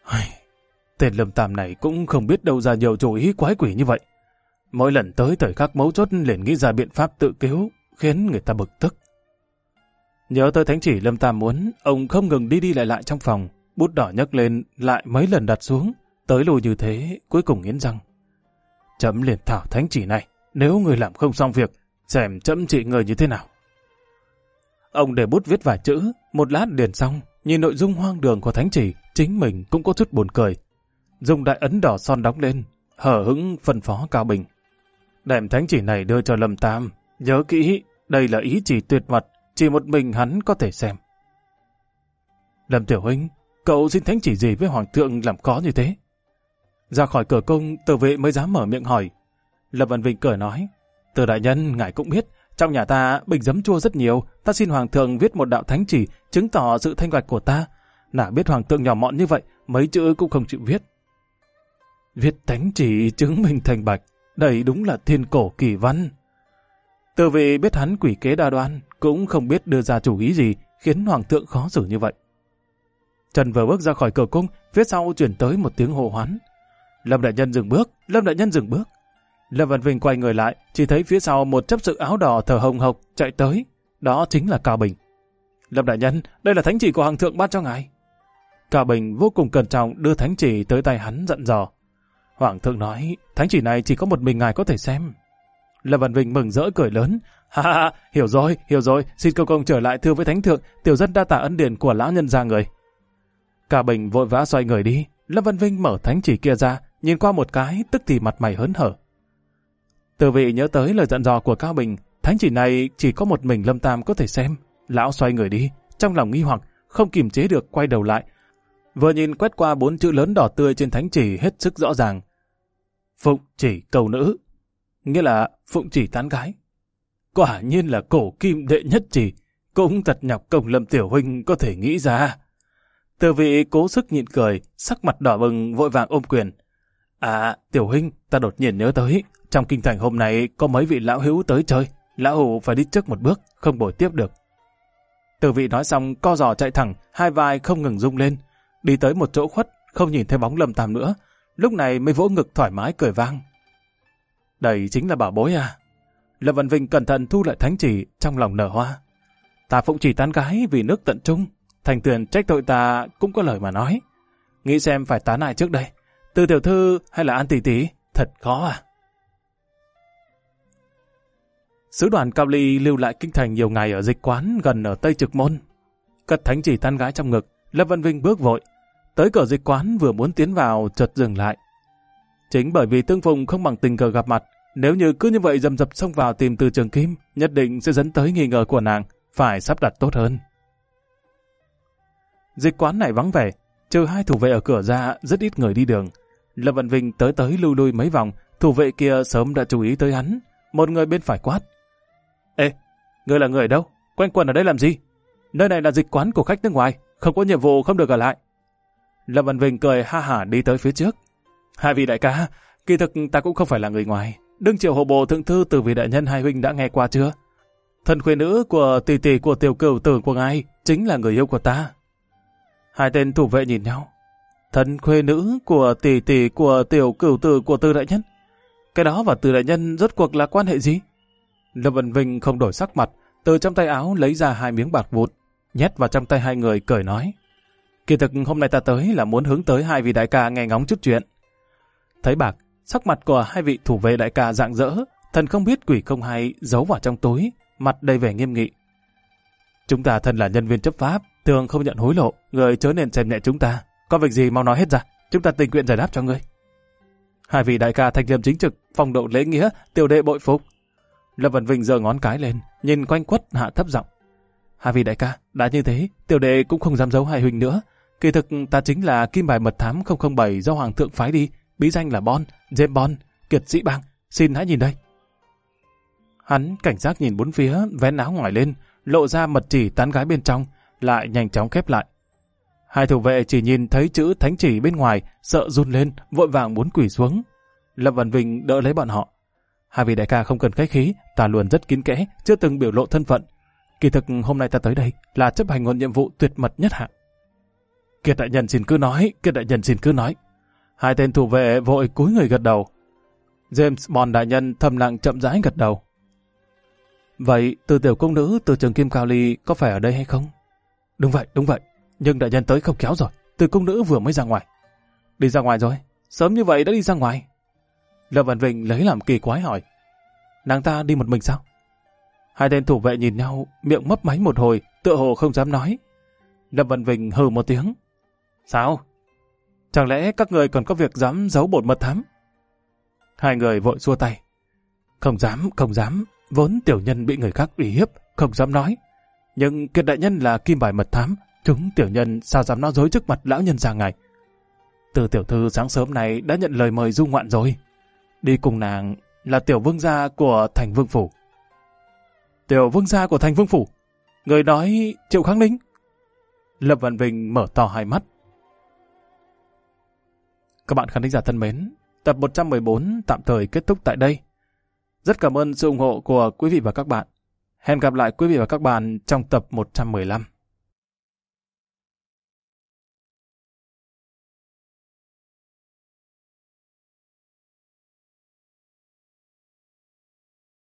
Tên Lâm Tam này cũng không biết đâu ra nhiều chủ ý quái quỷ như vậy. Mỗi lần tới thời khắc mấu chốt liền nghĩ ra biện pháp tự cứu, khiến người ta bực tức. Nhớ tới thánh chỉ Lâm Tam muốn, ông không ngừng đi đi lại lại trong phòng, bút đỏ nhấc lên, lại mấy lần đặt xuống, tới lùi như thế, cuối cùng nghiến răng. Chấm liền thảo thánh chỉ này, nếu người làm không xong việc, xem chấm trị người như thế nào. Ông để bút viết vài chữ, một lát liền xong, nhìn nội dung hoang đường của thánh chỉ, chính mình cũng có chút buồn cười. Dùng đại ấn đỏ son đóng lên, hở hững phân phó Cao Bình. Đem thánh chỉ này đưa cho Lâm Tam, nhớ kỹ, đây là ý chỉ tuyệt mật, chỉ một mình hắn có thể xem. Lâm Tiểu Huynh, cậu xin thánh chỉ gì với hoàng thượng làm khó như thế? Ra khỏi cửa cung, Từ Vệ mới dám mở miệng hỏi. Lâm Văn Vinh cười nói, Từ đại nhân, ngài cũng biết, trong nhà ta bình giấm chua rất nhiều, ta xin hoàng thượng viết một đạo thánh chỉ, chứng tỏ sự thanh bạch của ta. Nào biết hoàng thượng nhỏ mọn như vậy, mấy chữ cũng không chịu viết. Viết thánh chỉ chứng minh thanh bạch, đây đúng là thiên cổ kỳ văn. Từ Vệ biết hắn quỷ kế đa đoan, cũng không biết đưa ra chủ ý gì, khiến hoàng thượng khó xử như vậy. Trần vừa bước ra khỏi cửa cung, phía sau chuyển tới một tiếng hô hoán. Lâm đại nhân dừng bước, Lâm đại nhân dừng bước. Lâm Văn Vinh quay người lại, chỉ thấy phía sau một chấp sự áo đỏ thở hồng hộc chạy tới, đó chính là Cao Bình. Lâm đại nhân, đây là thánh chỉ của hoàng thượng ban cho ngài. Cao Bình vô cùng cẩn trọng đưa thánh chỉ tới tay hắn dặn dò. Hoàng thượng nói, thánh chỉ này chỉ có một mình ngài có thể xem. Lâm Văn Vinh mừng rỡ cười lớn. Ha ha, hiểu rồi, xin công công trở lại thưa với thánh thượng, tiểu dân đa tạ ân điển của lão nhân gia người. Cao Bình vội vã xoay người đi, Lâm Văn Vinh mở thánh chỉ kia ra, nhìn qua một cái, tức thì mặt mày hớn hở. Từ Vị nhớ tới lời dặn dò của Cao Bình, thánh chỉ này chỉ có một mình Lâm Tam có thể xem. Lão xoay người đi, trong lòng nghi hoặc, không kiềm chế được quay đầu lại. Vừa nhìn quét qua 4 chữ lớn đỏ tươi trên thánh chỉ hết sức rõ ràng. Phụng chỉ cầu nữ, nghĩa là phụng chỉ tán gái. Quả nhiên là cổ kim đệ nhất chỉ, cũng thật nhọc công Lâm tiểu huynh có thể nghĩ ra. Từ Vị cố sức nhịn cười, sắc mặt đỏ bừng vội vàng ôm quyền. À, tiểu huynh, ta đột nhiên nhớ tới, trong kinh thành hôm nay có mấy vị lão hữu tới chơi, lão hữu phải đi trước một bước, không bồi tiếp được. Từ Vị nói xong co giò chạy thẳng, hai vai không ngừng rung lên, đi tới một chỗ khuất, không nhìn thấy bóng Lâm Tam nữa, lúc này mới vỗ ngực thoải mái cười vang. Đây chính là bảo bối à? Lâm Văn Vinh cẩn thận thu lại thánh chỉ, trong lòng nở hoa. Ta phụng chỉ tán gái vì nước tận trung, Thành Tuyền trách tội ta cũng có lời mà nói. Nghĩ xem phải tán ai trước đây, Từ tiểu thư hay là An tỷ tỷ, thật khó à. Sứ đoàn Cao Ly lưu lại kinh thành nhiều ngày ở dịch quán gần ở Tây Trực Môn. Cất thánh chỉ tán gái trong ngực, Lâm Văn Vinh bước vội. Tới cửa dịch quán vừa muốn tiến vào chợt dừng lại. Chính bởi vì tương phùng không bằng tình cờ gặp mặt, nếu như cứ như vậy dầm dập xông vào tìm Từ Trường Kim, nhất định sẽ dẫn tới nghi ngờ của nàng, phải sắp đặt tốt hơn. Dịch quán này vắng vẻ, trừ 2 thủ vệ ở cửa ra, rất ít người đi đường. Lâm Văn Vinh tới lui lui mấy vòng, thủ vệ kia sớm đã chú ý tới hắn. Một người bên phải quát: Ê, ngươi là người ở đâu? Quanh quẩn ở đây làm gì? Nơi này là dịch quán của khách nước ngoài, không có nhiệm vụ không được ở lại. Lâm Văn Vinh cười ha hả đi tới phía trước. Hai vị đại ca, kỳ thực ta cũng không phải là người ngoài. Đương triều hộ bộ thượng thư từ vị đại nhân hai huynh đã nghe qua chưa? Thân khuê nữ của tỷ tỷ của tiểu cửu tử của ngài chính là người yêu của ta. Hai tên thủ vệ nhìn nhau. Thân khuê nữ của tỷ tỷ của tiểu cửu tử của Từ đại nhân? Cái đó và Từ đại nhân rốt cuộc là quan hệ gì? Lâm Văn Vinh không đổi sắc mặt, từ trong tay áo lấy ra 2 miếng bạc vụn, nhét vào trong tay hai người cười nói: Kỳ thực hôm nay ta tới là muốn hướng tới hai vị đại ca nghe ngóng chút chuyện. Thấy bạc, sắc mặt của hai vị thủ vệ đại ca rạng rỡ, thần không biết quỷ không hay giấu vào trong túi, mặt đầy vẻ nghiêm nghị. Chúng ta thân là nhân viên chấp pháp, thường không nhận hối lộ, người chớ nên xem nhẹ chúng ta. Có việc gì mau nói hết ra, chúng ta tình nguyện giải đáp cho ngươi. Hai vị đại ca thanh liêm chính trực, phong độ lễ nghĩa, tiểu đệ bội phục. Lâm Văn Vinh giơ ngón cái lên, nhìn quanh quất hạ thấp giọng. Hai vị đại ca, đã như thế, tiểu đệ cũng không dám giấu hai huynh nữa. Kỳ thực ta chính là kim bài mật thám 007 do Hoàng thượng phái đi, bí danh là Bond, James Bond, kiệt sĩ bang, xin hãy nhìn đây. Hắn cảnh giác nhìn bốn phía, vén áo ngoài lên, lộ ra mật chỉ tán gái bên trong, lại nhanh chóng khép lại. Hai thủ vệ chỉ nhìn thấy chữ thánh chỉ bên ngoài, sợ run lên, vội vàng muốn quỳ xuống. Lâm Văn Vinh đỡ lấy bọn họ. Hai vị đại ca không cần khách khí, ta luôn rất kín kẽ, chưa từng biểu lộ thân phận. Kỳ thực hôm nay ta tới đây là chấp hành một nhiệm vụ tuyệt mật nhất hạng. Kiệt đại nhân xin cứ nói, Kiệt đại nhân xin cứ nói. Hai tên thủ vệ vội cúi người gật đầu. James Bond đại nhân thầm lặng chậm rãi gật đầu. Vậy Từ tiểu công nữ Từ Trường Kim Cao Ly có phải ở đây hay không? Đúng vậy, nhưng đại nhân tới không khéo rồi, Từ công nữ vừa mới ra ngoài. Đi ra ngoài rồi? Sớm như vậy đã đi ra ngoài? Lâm Văn Vinh lấy làm kỳ quái hỏi. Nàng ta đi một mình sao? Hai tên thủ vệ nhìn nhau, miệng mấp máy một hồi, tựa hồ không dám nói. Lâm Văn Vinh hừ một tiếng. Sao? Chẳng lẽ các người còn có việc dám giấu bột mật thám? Hai người vội xua tay. Không dám, vốn tiểu nhân bị người khác uy hiếp, không dám nói. Nhưng Kiệt đại nhân là kim bài mật thám, chúng tiểu nhân sao dám nói dối trước mặt lão nhân già ngài. Từ tiểu thư sáng sớm này đã nhận lời mời du ngoạn rồi. Đi cùng nàng là tiểu vương gia của Thành Vương Phủ. Tiểu vương gia của Thành Vương Phủ? Người nói Triệu Khang Ninh? Lâm Văn Vinh mở to hai mắt. Các bạn khán thính giả thân mến, tập 114 tạm thời kết thúc tại đây. Rất cảm ơn sự ủng hộ của quý vị và các bạn. Hẹn gặp lại quý vị và các bạn trong tập 115.